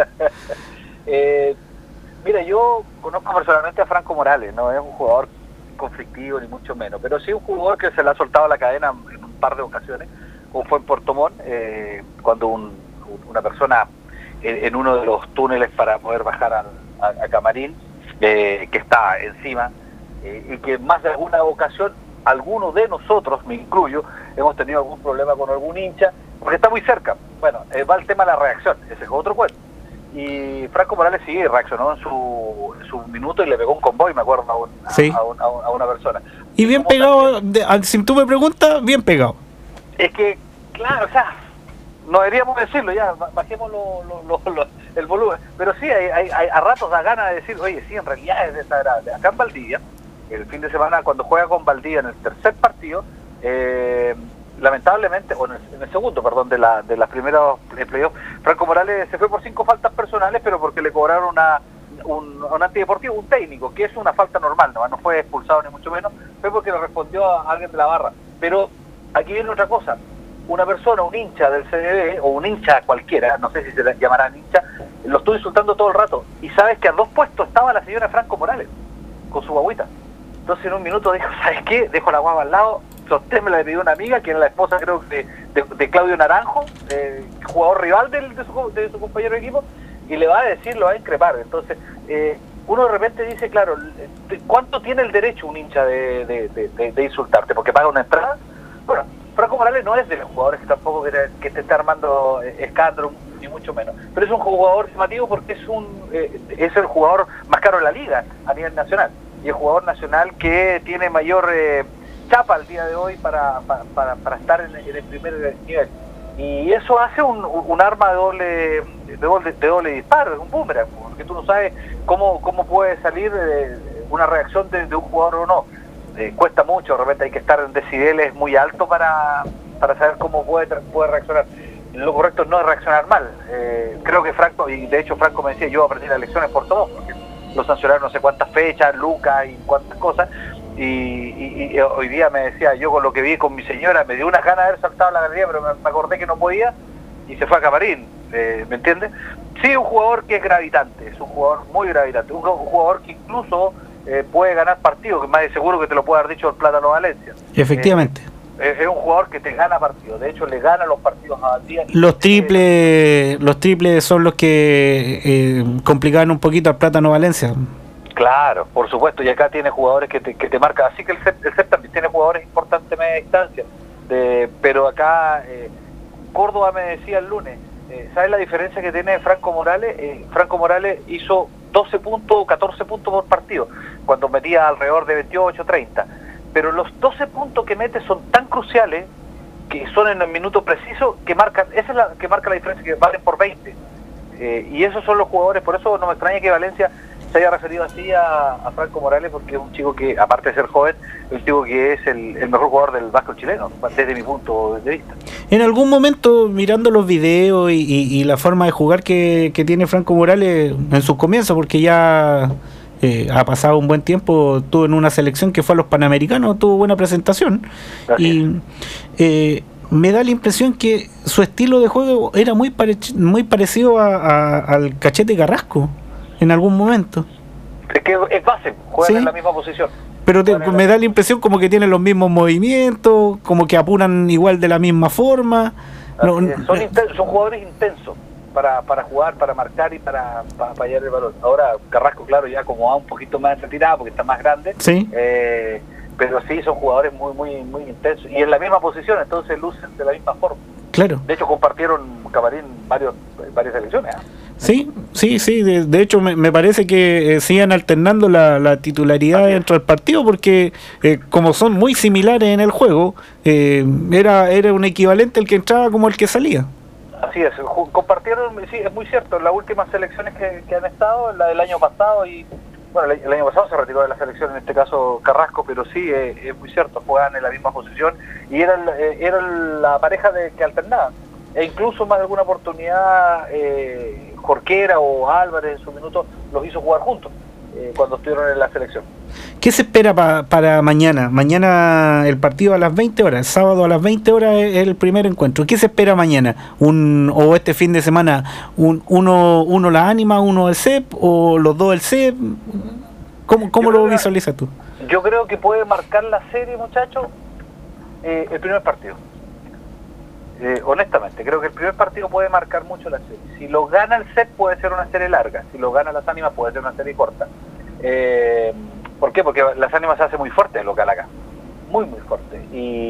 eh, mira, yo conozco personalmente a Franco Morales, no es un jugador conflictivo ni mucho menos, pero sí un jugador que se le ha soltado la cadena en un par de ocasiones, como fue en Puerto Montt, eh, cuando un, una persona en, en uno de los túneles para poder bajar al, a, a Camarín, eh, que está encima, eh, y que en más de alguna ocasión, algunos de nosotros, me incluyo, hemos tenido algún problema con algún hincha, porque está muy cerca. Bueno, eh, va el tema de la reacción, ese es otro cuento. Y Franco Morales sí reaccionó en su, en su minuto y le pegó un convoy, me acuerdo, a, un, sí. a, un, a, un, a una persona. Y bien pegado, de, si tú me preguntas, bien pegado. Es que, claro, o sea, no deberíamos decirlo ya, bajemos lo, lo, lo, lo, el volumen. Pero sí, hay, hay, hay, a ratos da ganas de decir, oye, sí, en realidad es desagradable. Acá en Valdivia, el fin de semana, cuando juega con Valdivia en el tercer partido, eh, lamentablemente, o en el, en el segundo, perdón, de la de las primeros playoffs, Franco Morales se fue por cinco faltas personales, pero porque le cobraron una un, un antideportivo, un técnico, que es una falta normal, no, no fue expulsado ni mucho menos, fue porque le respondió a alguien de la barra. Pero aquí viene otra cosa, una persona, un hincha del C D B, o un hincha cualquiera, no sé si se le llamarán hincha, lo estuvo insultando todo el rato, y sabes que a dos puestos estaba la señora Franco Morales, con su guaguita. Entonces en un minuto dijo, ¿sabes qué? Dejo la guagua al lado, sosténme la pidió una amiga, que era la esposa creo de, de, de Claudio Naranjo, eh, jugador rival del, de, su, de su compañero de equipo, y le va a decir, lo va a increpar. Entonces, eh, uno de repente dice, claro, ¿cuánto tiene el derecho un hincha de, de, de, de, de insultarte? ¿Porque paga una entrada? Bueno, Franco Morales no es de los jugadores que tampoco que, que te está armando escándalo, ni mucho menos, pero es un jugador llamativo porque es un eh, es el jugador más caro de la liga a nivel nacional, y el jugador nacional que tiene mayor eh, chapa al día de hoy para, para, para, para estar en, en el primer nivel, y eso hace un, un arma de doble de doble, de doble disparo, es un boomerang, porque tú no sabes cómo cómo puede salir eh, una reacción de, de un jugador o no. Eh, cuesta mucho, de repente hay que estar en decibeles muy alto para, para saber cómo puede, puede reaccionar. Lo correcto no es reaccionar mal. Eh, creo que Franco, y de hecho Franco me decía, yo aprendí las lecciones por todo, porque lo sancionaron no sé cuántas fechas, lucas y cuántas cosas, y, y, y hoy día me decía, yo con lo que vi con mi señora, me dio unas ganas de haber saltado a la galería, pero me, me acordé que no podía, y se fue a Camarín, eh, ¿me entiendes? Sí, un jugador que es gravitante, es un jugador muy gravitante, un, un jugador que incluso Eh, puede ganar partidos, que más de seguro que te lo puede haber dicho el Plátano Valencia. Efectivamente. Eh, es un jugador que te gana partidos, de hecho le gana los partidos a Valdivia. Los triples, los triples son los que eh, complicaban un poquito al Plátano Valencia. Claro, por supuesto, y acá tiene jugadores que te, que te marcan, así que el C E P también tiene jugadores importantes en media distancia, de, pero acá eh, Córdoba me decía el lunes, eh, ¿sabes la diferencia que tiene Franco Morales? Eh, Franco Morales hizo doce puntos, catorce puntos por partido, cuando metía alrededor de veintiocho, treinta, pero los doce puntos que mete son tan cruciales, que son en el minuto preciso, que marcan, esa es la que marca la diferencia, que valen por veinte, eh, y esos son los jugadores, por eso no me extraña que Valencia se haya referido así a, a Franco Morales, porque es un chico que, aparte de ser joven, es un chico que es el, el mejor jugador del básquet chileno, desde mi punto de vista. En algún momento, mirando los videos y, y, y la forma de jugar que, que tiene Franco Morales en sus comienzos, porque ya eh, ha pasado un buen tiempo, estuvo en una selección que fue a los Panamericanos, tuvo buena presentación, gracias. Y eh, me da la impresión que su estilo de juego era muy, pare muy parecido a, a, al Cachete Carrasco en algún momento. Es que es base, juegan, ¿sí?, en la misma posición. Pero te, me da la impresión como que tienen los mismos movimientos, como que apuran igual de la misma forma. No, es, son, inten- son jugadores intensos para, para jugar, para marcar y para, para, para hallar el balón. Ahora Carrasco, claro, ya como va un poquito más retirado porque está más grande, sí. eh, pero sí son jugadores muy muy muy intensos y en la misma posición, entonces lucen de la misma forma. Claro. De hecho compartieron camarín varios varias selecciones. ¿eh? Sí, sí, sí. De, de hecho, me, me parece que eh, sigan alternando la, la titularidad dentro del partido porque eh, como son muy similares en el juego, eh, era era un equivalente el que entraba como el que salía. Así es, compartieron, sí, es muy cierto, las últimas selecciones que, que han estado, la del año pasado y, bueno, el, el año pasado se retiró de la selección, en este caso Carrasco, pero sí, eh, es muy cierto, juegan en la misma posición y eran, eh, eran la pareja de que alternaban, e incluso más de alguna oportunidad eh, Jorquera o Álvarez en su minuto los hizo jugar juntos eh, cuando estuvieron en la selección. ¿Qué se espera pa, para mañana? Mañana el partido a las veinte horas, el sábado a las veinte horas es el primer encuentro. ¿Qué se espera mañana? Un o este fin de semana, un, uno uno la Ánima, uno el C E P o los dos el C E P. ¿Cómo, cómo lo visualizas tú? Yo creo que puede marcar la serie, muchachos, eh, el primer partido. Eh, honestamente, creo que el primer partido puede marcar mucho la serie. Si lo gana el C E P puede ser una serie larga, si lo gana las Ánimas puede ser una serie corta. Eh, ¿Por qué? Porque las Ánimas se hace muy fuerte el local acá, muy muy fuerte.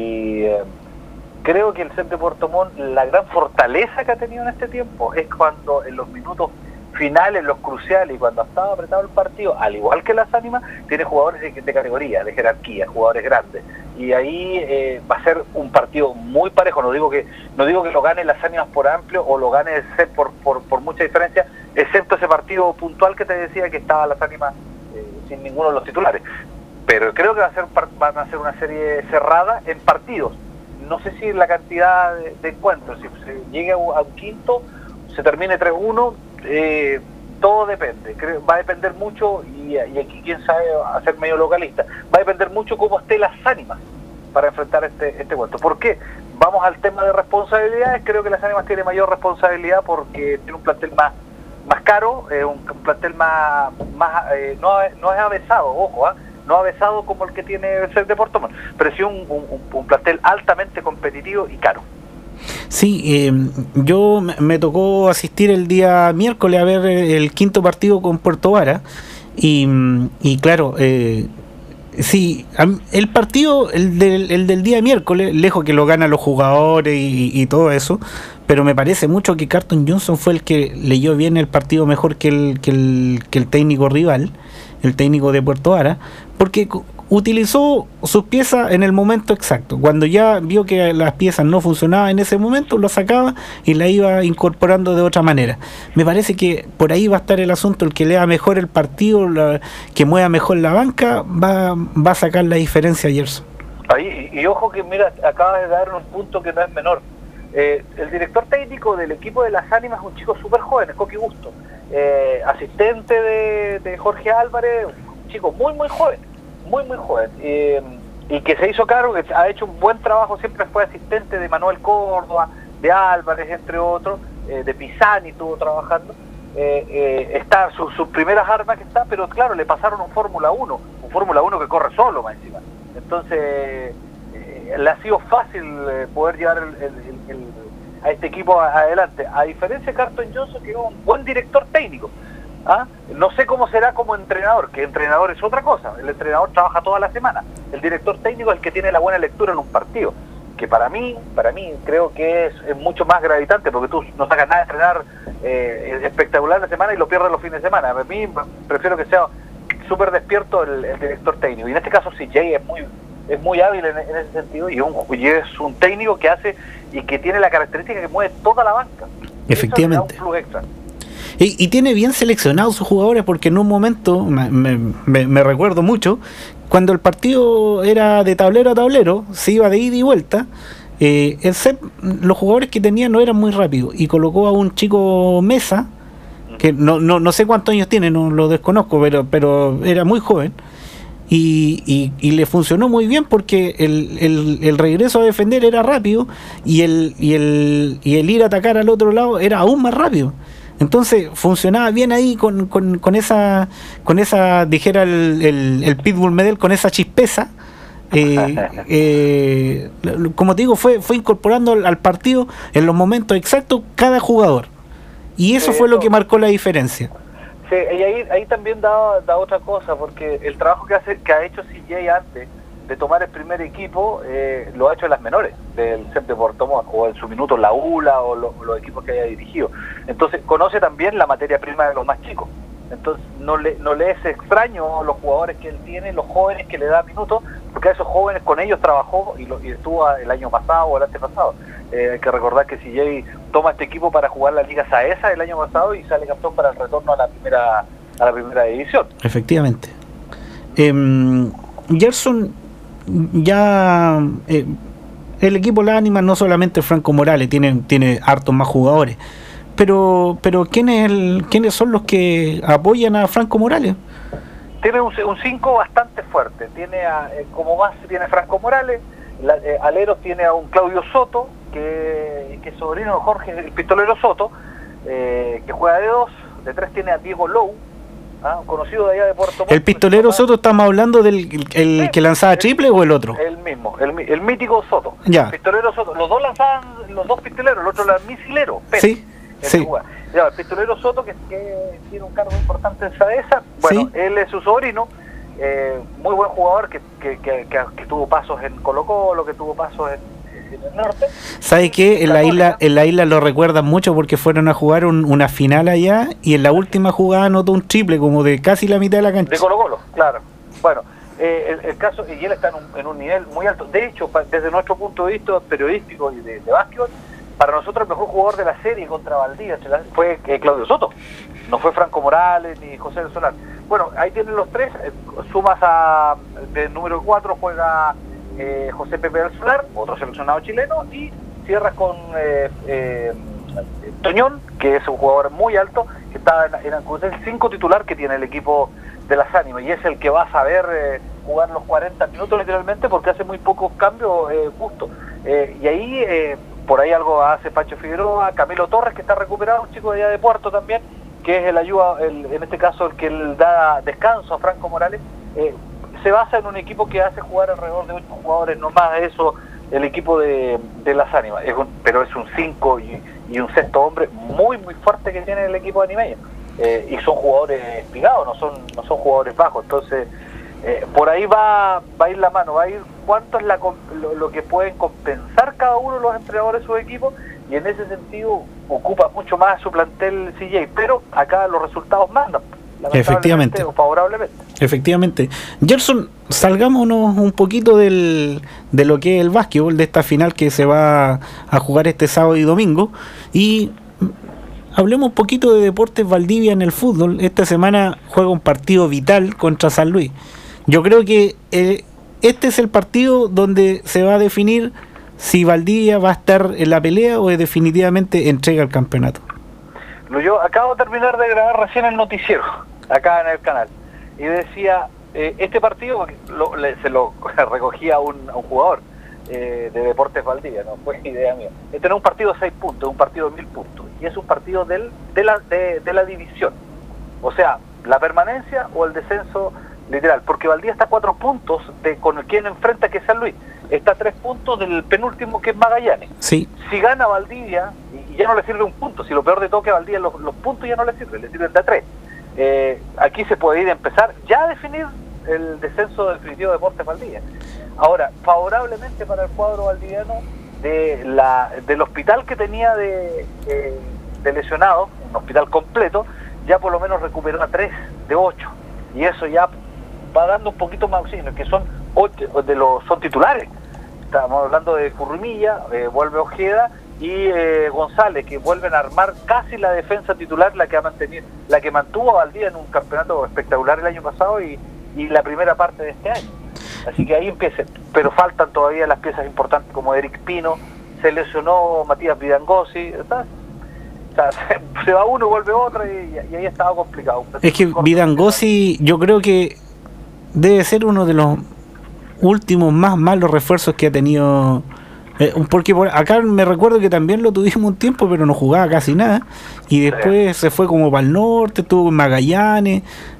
Y eh, creo que el C E P de Puerto Montt, la gran fortaleza que ha tenido en este tiempo es cuando en los minutos finales, los cruciales, y cuando estaba apretado el partido, al igual que las Ánimas, tiene jugadores de, de categoría, de jerarquía, jugadores grandes. Y ahí eh, va a ser un partido muy parejo. No digo que no digo que lo gane las Ánimas por amplio o lo gane el C E P por, por, por mucha diferencia, excepto ese partido puntual que te decía que estaba las Ánimas eh, sin ninguno de los titulares. Pero creo que va a ser van a ser una serie cerrada en partidos. No sé si la cantidad de, de encuentros, si se llegue a un quinto, se termine tres uno, eh, todo depende. Creo, va a depender mucho, y, y aquí quién sabe hacer medio localista, va a depender mucho cómo esté las Ánimas para enfrentar este este cuento. ¿Por qué? Vamos al tema de responsabilidades. Creo que las Ánimas tiene mayor responsabilidad porque tiene un plantel más más caro, eh, un, un plantel más, más eh, no, no es avesado, ojo, ¿eh? no avesado como el que tiene el C E P de Puerto Montt, pero sí un, un, un plantel altamente competitivo y caro. Sí, eh, yo me tocó asistir el día miércoles a ver el quinto partido con Puerto Vara y, y claro, eh, sí, el partido, el del, el del día miércoles, lejos que lo ganan los jugadores y, y todo eso, pero me parece mucho que Carlton Johnson fue el que leyó bien el partido mejor que el, que el, que el técnico rival, el técnico de Puerto Vara, porque utilizó sus piezas en el momento exacto. Cuando ya vio que las piezas no funcionaban en ese momento, lo sacaba y la iba incorporando de otra manera. Me parece que por ahí va a estar el asunto, el que lea mejor el partido, la, que mueva mejor la banca, va, va a sacar la diferencia, Gerson. Ahí, y, y ojo que mira, acabas de dar un punto que no es menor. Eh, el director técnico del equipo de las Ánimas es un chico súper joven, es Coqui Gusto, eh, asistente de, de Jorge Álvarez, un chico muy muy joven, muy muy joven, eh, y que se hizo cargo, que ha hecho un buen trabajo, siempre fue asistente de Manuel Córdoba, de Álvarez, entre otros, eh, de Pisani estuvo trabajando, eh, eh, está sus su primeras armas que está, pero claro, le pasaron un Fórmula uno, un Fórmula uno que corre solo más encima, entonces le ha sido fácil eh, poder llevar el, el, el, el, a este equipo a, adelante, a diferencia de Carlton Johnson, que es un buen director técnico. ¿Ah? No sé cómo será como entrenador, que entrenador es otra cosa, el entrenador trabaja toda la semana, el director técnico es el que tiene la buena lectura en un partido, que para mí, para mí creo que es, es mucho más gravitante, porque tú no sacas nada de entrenar eh, espectacular la semana y lo pierdes los fines de semana. A mí prefiero que sea súper despierto el, el director técnico, y en este caso C J es muy es muy hábil en, en ese sentido, y, un, y es un técnico que hace y que tiene la característica que mueve toda la banca. Efectivamente. Eso le da un plus extra. Y, y tiene bien seleccionados sus jugadores, porque en un momento, me, me, me recuerdo mucho, cuando el partido era de tablero a tablero, se iba de ida y vuelta, eh, el C E P, los jugadores que tenía no eran muy rápidos, y colocó a un chico Mesa, que no, no, no sé cuántos años tiene, no lo desconozco, pero, pero era muy joven, Y, y, y le funcionó muy bien porque el, el, el regreso a defender era rápido y el, y, el, y el ir a atacar al otro lado era aún más rápido. Entonces funcionaba bien ahí con, con, con esa, con esa dijera el, el, el Pitbull Medel, con esa chispeza, Eh, eh, como te digo, fue, fue incorporando al, al partido en los momentos exactos cada jugador. Y eso Sí, fue lo eso- que marcó la diferencia. Sí, y ahí, ahí también da, da otra cosa, porque el trabajo que hace que ha hecho C J antes de tomar el primer equipo, eh, lo ha hecho en las menores del C E P de Puerto Montt, o en su minuto la U L A, o lo- los equipos que haya dirigido. Entonces, conoce también la materia prima de los más chicos. Entonces, no le, no le es extraño los jugadores que él tiene, los jóvenes que le da minutos, porque a esos jóvenes con ellos trabajó y, lo, y estuvo el año pasado o el antepasado. Eh, hay que recordar que C J toma este equipo para jugar la Liga Saesa el año pasado y sale campeón para el retorno a la primera a la primera división. Efectivamente. Eh, Gerson, ya eh, el equipo La Ánima no solamente Franco Morales, tiene, tiene hartos más jugadores. Pero, pero ¿quién es el, ¿quiénes son los que apoyan a Franco Morales? Tiene un cinco bastante fuerte. Tiene a, eh, como más tiene Franco Morales, la, eh, Aleros tiene a un Claudio Soto, que, que es sobrino de Jorge, el pistolero Soto, eh, que juega de dos. De tres tiene a Diego Lowe, ¿ah? Conocido de allá de Puerto Montt. ¿El pistolero Soto estamos hablando del el, el que lanzaba triple o el otro? El mismo, el, mi- el mítico Soto. Ya. El pistolero Soto. Los dos lanzaban, los dos pistoleros, el otro era misilero. Pérez, Sí, el sí. que juega. Ya, el pistolero Soto, que, que tiene un cargo importante en Saesa, bueno, él es su sobrino, eh, muy buen jugador, que, que, que, que, que tuvo pasos en Colo Colo, que tuvo pasos en, en el norte. ¿Sabe qué? En la isla, en la isla lo recuerdan mucho porque fueron a jugar un- una final allá y en la última jugada anotó un triple como de casi la mitad de la cancha. De Colo Colo, claro. Bueno, eh, el, el caso, y él está en un, en un nivel muy alto. De hecho, pa- desde nuestro punto de vista periodístico y de, de básquetbol, para nosotros el mejor jugador de la serie contra Valdivia fue eh, Claudio Soto. No fue Franco Morales ni José del Solar. Bueno, ahí tienen los tres. eh, sumas a, de número cuatro juega eh, José Pepe del Solar, otro seleccionado chileno, y cierras con eh, eh, Toñón, que es un jugador muy alto, que está en, en es el cinco titular que tiene el equipo de las Ánimas, y es el que va a saber eh, jugar los cuarenta minutos literalmente, porque hace muy pocos cambios eh, justo. Eh, y ahí, eh, por ahí algo hace Pancho Figueroa, Camilo Torres, que está recuperado, un chico de allá de Puerto también, que es el ayuda, el, en este caso el que él da descanso a Franco Morales. eh, se basa en un equipo que hace jugar alrededor de ocho jugadores, no más de eso, el equipo de, de las Ánimas, es un, pero es un cinco y, y un sexto hombre muy muy fuerte que tiene el equipo de Animeño, eh, y son jugadores espigados, no son no son jugadores bajos. Entonces eh, por ahí va va a ir la mano, va a ir cuánto es la, com- lo, lo que pueden compensar cada uno de los entrenadores de su equipo, y en ese sentido ocupa mucho más su plantel C J, pero acá los resultados mandan, lamentablemente, Efectivamente. o favorablemente. Efectivamente. Gerson, salgámonos un poquito del, de lo que es el básquetbol, de esta final que se va a jugar este sábado y domingo, y hablemos un poquito de Deportes Valdivia en el fútbol. Esta semana juega un partido vital contra San Luis. Yo creo que eh, este es el partido donde se va a definir si Valdivia va a estar en la pelea o definitivamente entrega el campeonato. Lo- Yo acabo de terminar de grabar recién el noticiero, acá en el canal, y decía, eh, este partido lo- le- se lo recogía a un, a un jugador eh, de Deportes Valdivia, no fue idea mía. Este no es un partido de seis puntos, es un partido de mil puntos, y es un partido del, de, la, de, de la división, o sea, la permanencia o el descenso literal, porque Valdivia está a cuatro puntos de con el quien enfrenta, que es San Luis, está a tres puntos del penúltimo, que es Magallanes. Sí. Si gana Valdivia, y ya no le sirve un punto, si lo peor de todo que a Valdivia los, los puntos ya no le sirven, le sirven de a tres. Eh, aquí se puede ir a empezar ya a definir el descenso definitivo de Deportes Valdivia. Ahora, favorablemente para el cuadro valdiviano, de la, del hospital que tenía de, eh, de lesionados, un hospital completo, ya por lo menos recuperó a tres de ocho, y eso ya va dando un poquito más oxígeno, que son ocho de los son titulares. Estamos hablando de Currimilla, eh, vuelve Ojeda y eh, González, que vuelven a armar casi la defensa titular, la que ha mantenido, la que mantuvo a Valdivia en un campeonato espectacular el año pasado y, y la primera parte de este año. Así que ahí empieza, pero faltan todavía las piezas importantes como Eric Pino, se lesionó Matías Vidangosi, ¿está? O sea, se, se va uno y vuelve otro, y, y ahí estaba complicado. Es que Vidangosi, yo creo que debe ser uno de los últimos más malos refuerzos que ha tenido, eh, porque por acá me recuerdo que también lo tuvimos un tiempo, pero no jugaba casi nada, y después se fue como para el norte, estuvo en Magallanes,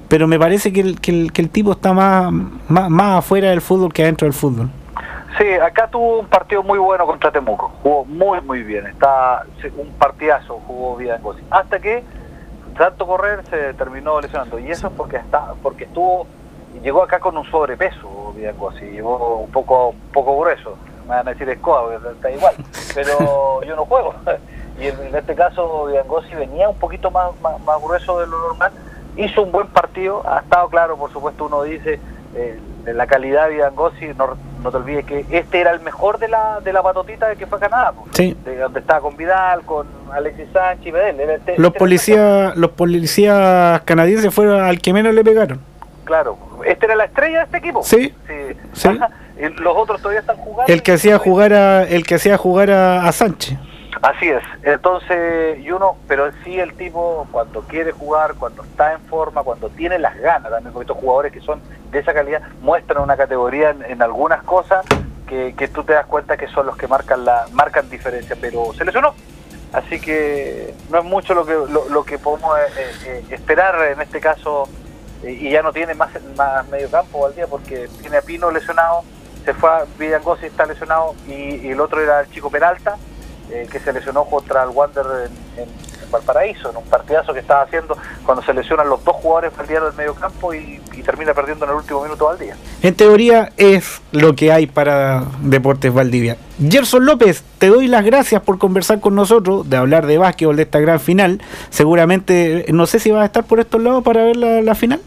pero me parece que el, que el, que el tipo está más, más, más afuera del fútbol que adentro del fútbol. Sí, acá tuvo un partido muy bueno contra Temuco, jugó muy muy bien, está un partidazo, jugó Vidangosi, hasta que tanto correr se terminó lesionando, y eso es porque está, porque estuvo, llegó acá con un sobrepeso Vidangosi, llegó un poco, un poco grueso, me van a decir escoba, está igual, pero yo no juego, y en, en este caso Vidangosi venía un poquito más, más, más grueso de lo normal, hizo un buen partido, ha estado claro, por supuesto uno dice, eh, de la calidad de Vidangosi, no, no te olvides que este era el mejor de la de la patotita de que fue a Canadá, sí. De donde estaba con Vidal, con Alexis Sánchez y Medel. Este, los este policías los policías canadienses fueron al que menos le pegaron. Claro, este era la estrella de este equipo. Sí, sí. sí. Ajá. Los otros todavía están jugando. El que hacía jugar a el que hacía jugar a, a Sánchez. Así es, entonces, y uno, pero sí el tipo cuando quiere jugar, cuando está en forma, cuando tiene las ganas, también con estos jugadores que son de esa calidad, muestran una categoría en, en algunas cosas que, que tú te das cuenta que son los que marcan la marcan diferencia, pero se lesionó, así que no es mucho lo que lo, lo que podemos eh, eh, esperar en este caso, eh, y ya no tiene más, más medio campo al día porque tiene a Pino lesionado, se fue a Vidangosi, está lesionado, y, y el otro era el chico Peralta, Eh, que se lesionó contra el Wander en, en, en Valparaíso, en un partidazo que estaba haciendo cuando se lesionan los dos jugadores al día del medio campo y, y termina perdiendo en el último minuto al día. En teoría es lo que hay para Deportes Valdivia. Gerson López, te doy las gracias por conversar con nosotros, de hablar de básquetbol, de esta gran final. Seguramente, no sé si vas a estar por estos lados para ver la, la final.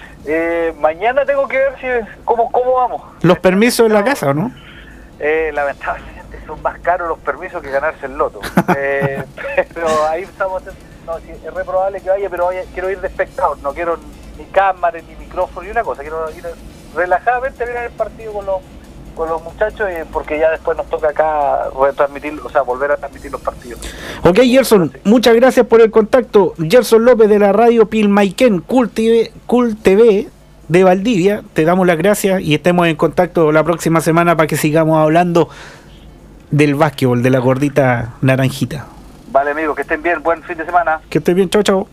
Eh, mañana tengo que ver si cómo, cómo vamos. Los permisos en la casa, ¿o no? Eh, lamentablemente son más caros los permisos que ganarse el loto. eh, pero ahí estamos, no, sí, es re probable que vaya, pero vaya, quiero ir de espectador, no quiero ni cámara, ni micrófono, ni una cosa, quiero ir relajadamente a ver el partido con los con los muchachos, eh, porque ya después nos toca acá retransmitir, o sea, volver a transmitir los partidos. Ok, Gerson, sí. Muchas gracias por el contacto. Gerson López de la radio Pilmaiquén, Cool T V, Cool T V de Valdivia, te damos las gracias y estemos en contacto la próxima semana para que sigamos hablando del básquetbol, de la gordita naranjita. Vale, amigo, que estén bien, buen fin de semana. Que estén bien, chao, chao.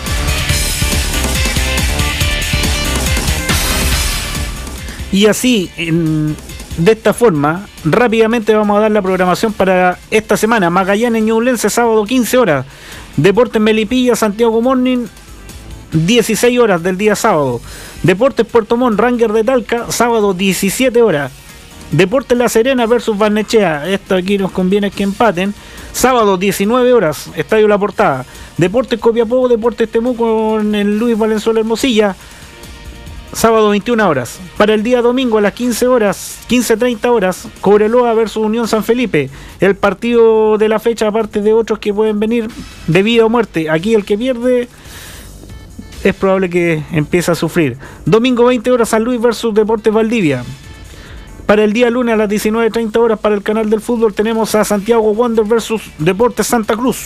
Y así, en, de esta forma, rápidamente vamos a dar la programación para esta semana. Magallanes Ñublense, sábado quince horas. Deportes Melipilla, Santiago Morning, dieciséis horas del día sábado. Deportes Puerto Montt, Ranger de Talca, sábado diecisiete horas. Deportes La Serena versus Barnechea, esto aquí nos conviene que empaten, sábado diecinueve horas, Estadio La Portada. Deportes Copiapó, Deportes Temuco con el Luis Valenzuela Hermosilla, sábado veintiuna horas. Para el día domingo a las quince horas, quince treinta horas, Cobreloa versus Unión San Felipe, el partido de la fecha, aparte de otros que pueden venir de vida o muerte. Aquí el que pierde es probable que empiece a sufrir. Domingo veinte horas, San Luis versus Deportes Valdivia. Para el día lunes a las diecinueve treinta horas, para el canal del fútbol, tenemos a Santiago Wander versus Deportes Santa Cruz.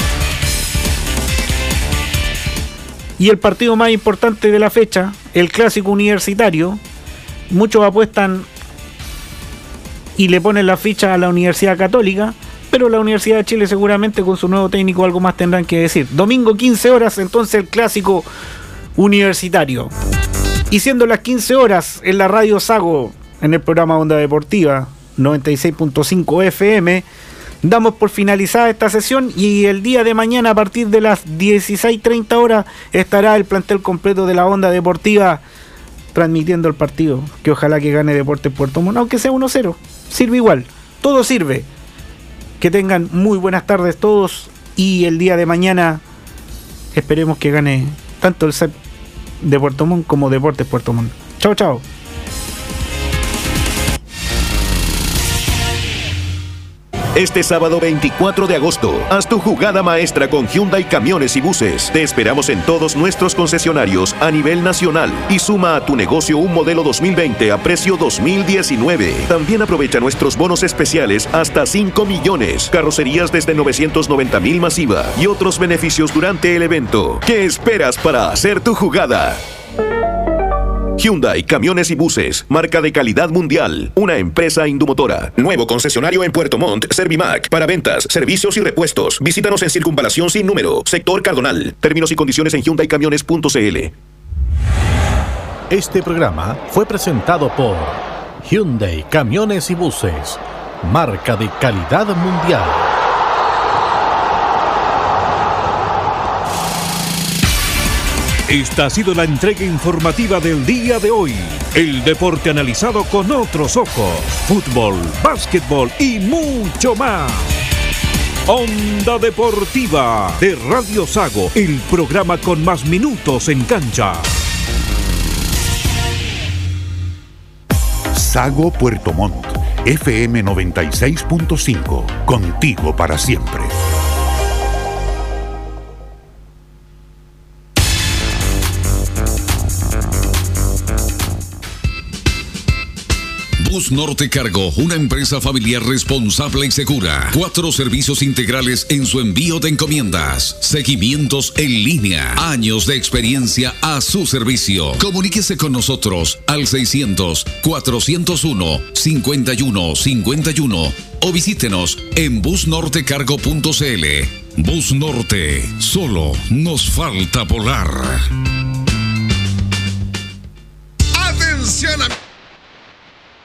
Y el partido más importante de la fecha, el clásico universitario. Muchos apuestan y le ponen la ficha a la Universidad Católica, pero la Universidad de Chile seguramente con su nuevo técnico algo más tendrán que decir. Domingo quince horas, entonces el clásico universitario. Y siendo las quince horas en la radio Sago, en el programa Onda Deportiva noventa y seis punto cinco F M, damos por finalizada esta sesión y el día de mañana a partir de las dieciséis treinta horas estará el plantel completo de la Onda Deportiva transmitiendo el partido, que ojalá que gane Deportes Puerto Montt, aunque sea uno cero, sirve igual, todo sirve. Que tengan muy buenas tardes todos y el día de mañana esperemos que gane tanto el C E P de Puerto Montt como Deportes Puerto Montt. Chao, chao. Este sábado veinticuatro de agosto, haz tu jugada maestra con Hyundai Camiones y Buses. Te esperamos en todos nuestros concesionarios a nivel nacional y suma a tu negocio un modelo dos mil veinte a precio dos mil diecinueve. También aprovecha nuestros bonos especiales hasta cinco millones, carrocerías desde novecientos noventa mil masiva y otros beneficios durante el evento. ¿Qué esperas para hacer tu jugada? Hyundai Camiones y Buses, marca de calidad mundial, una empresa indumotora. Nuevo concesionario en Puerto Montt, Servimac, para ventas, servicios y repuestos. Visítanos en Circunvalación Sin Número, Sector Cardonal. Términos y condiciones en hyundai camiones punto c l. Este programa fue presentado por Hyundai Camiones y Buses, marca de calidad mundial. Esta ha sido la entrega informativa del día de hoy. El deporte analizado con otros ojos. Fútbol, básquetbol y mucho más. Onda Deportiva de Radio Sago, el programa con más minutos en cancha. Sago Puerto Montt, F M noventa y seis punto cinco, contigo para siempre. Bus Norte Cargo, una empresa familiar responsable y segura. Cuatro servicios integrales en su envío de encomiendas. Seguimientos en línea. Años de experiencia a su servicio. Comuníquese con nosotros al seiscientos, cuatrocientos uno, cincuenta y uno cincuenta y uno o visítenos en bus norte cargo punto c l. Bus Norte, solo nos falta volar. Atención,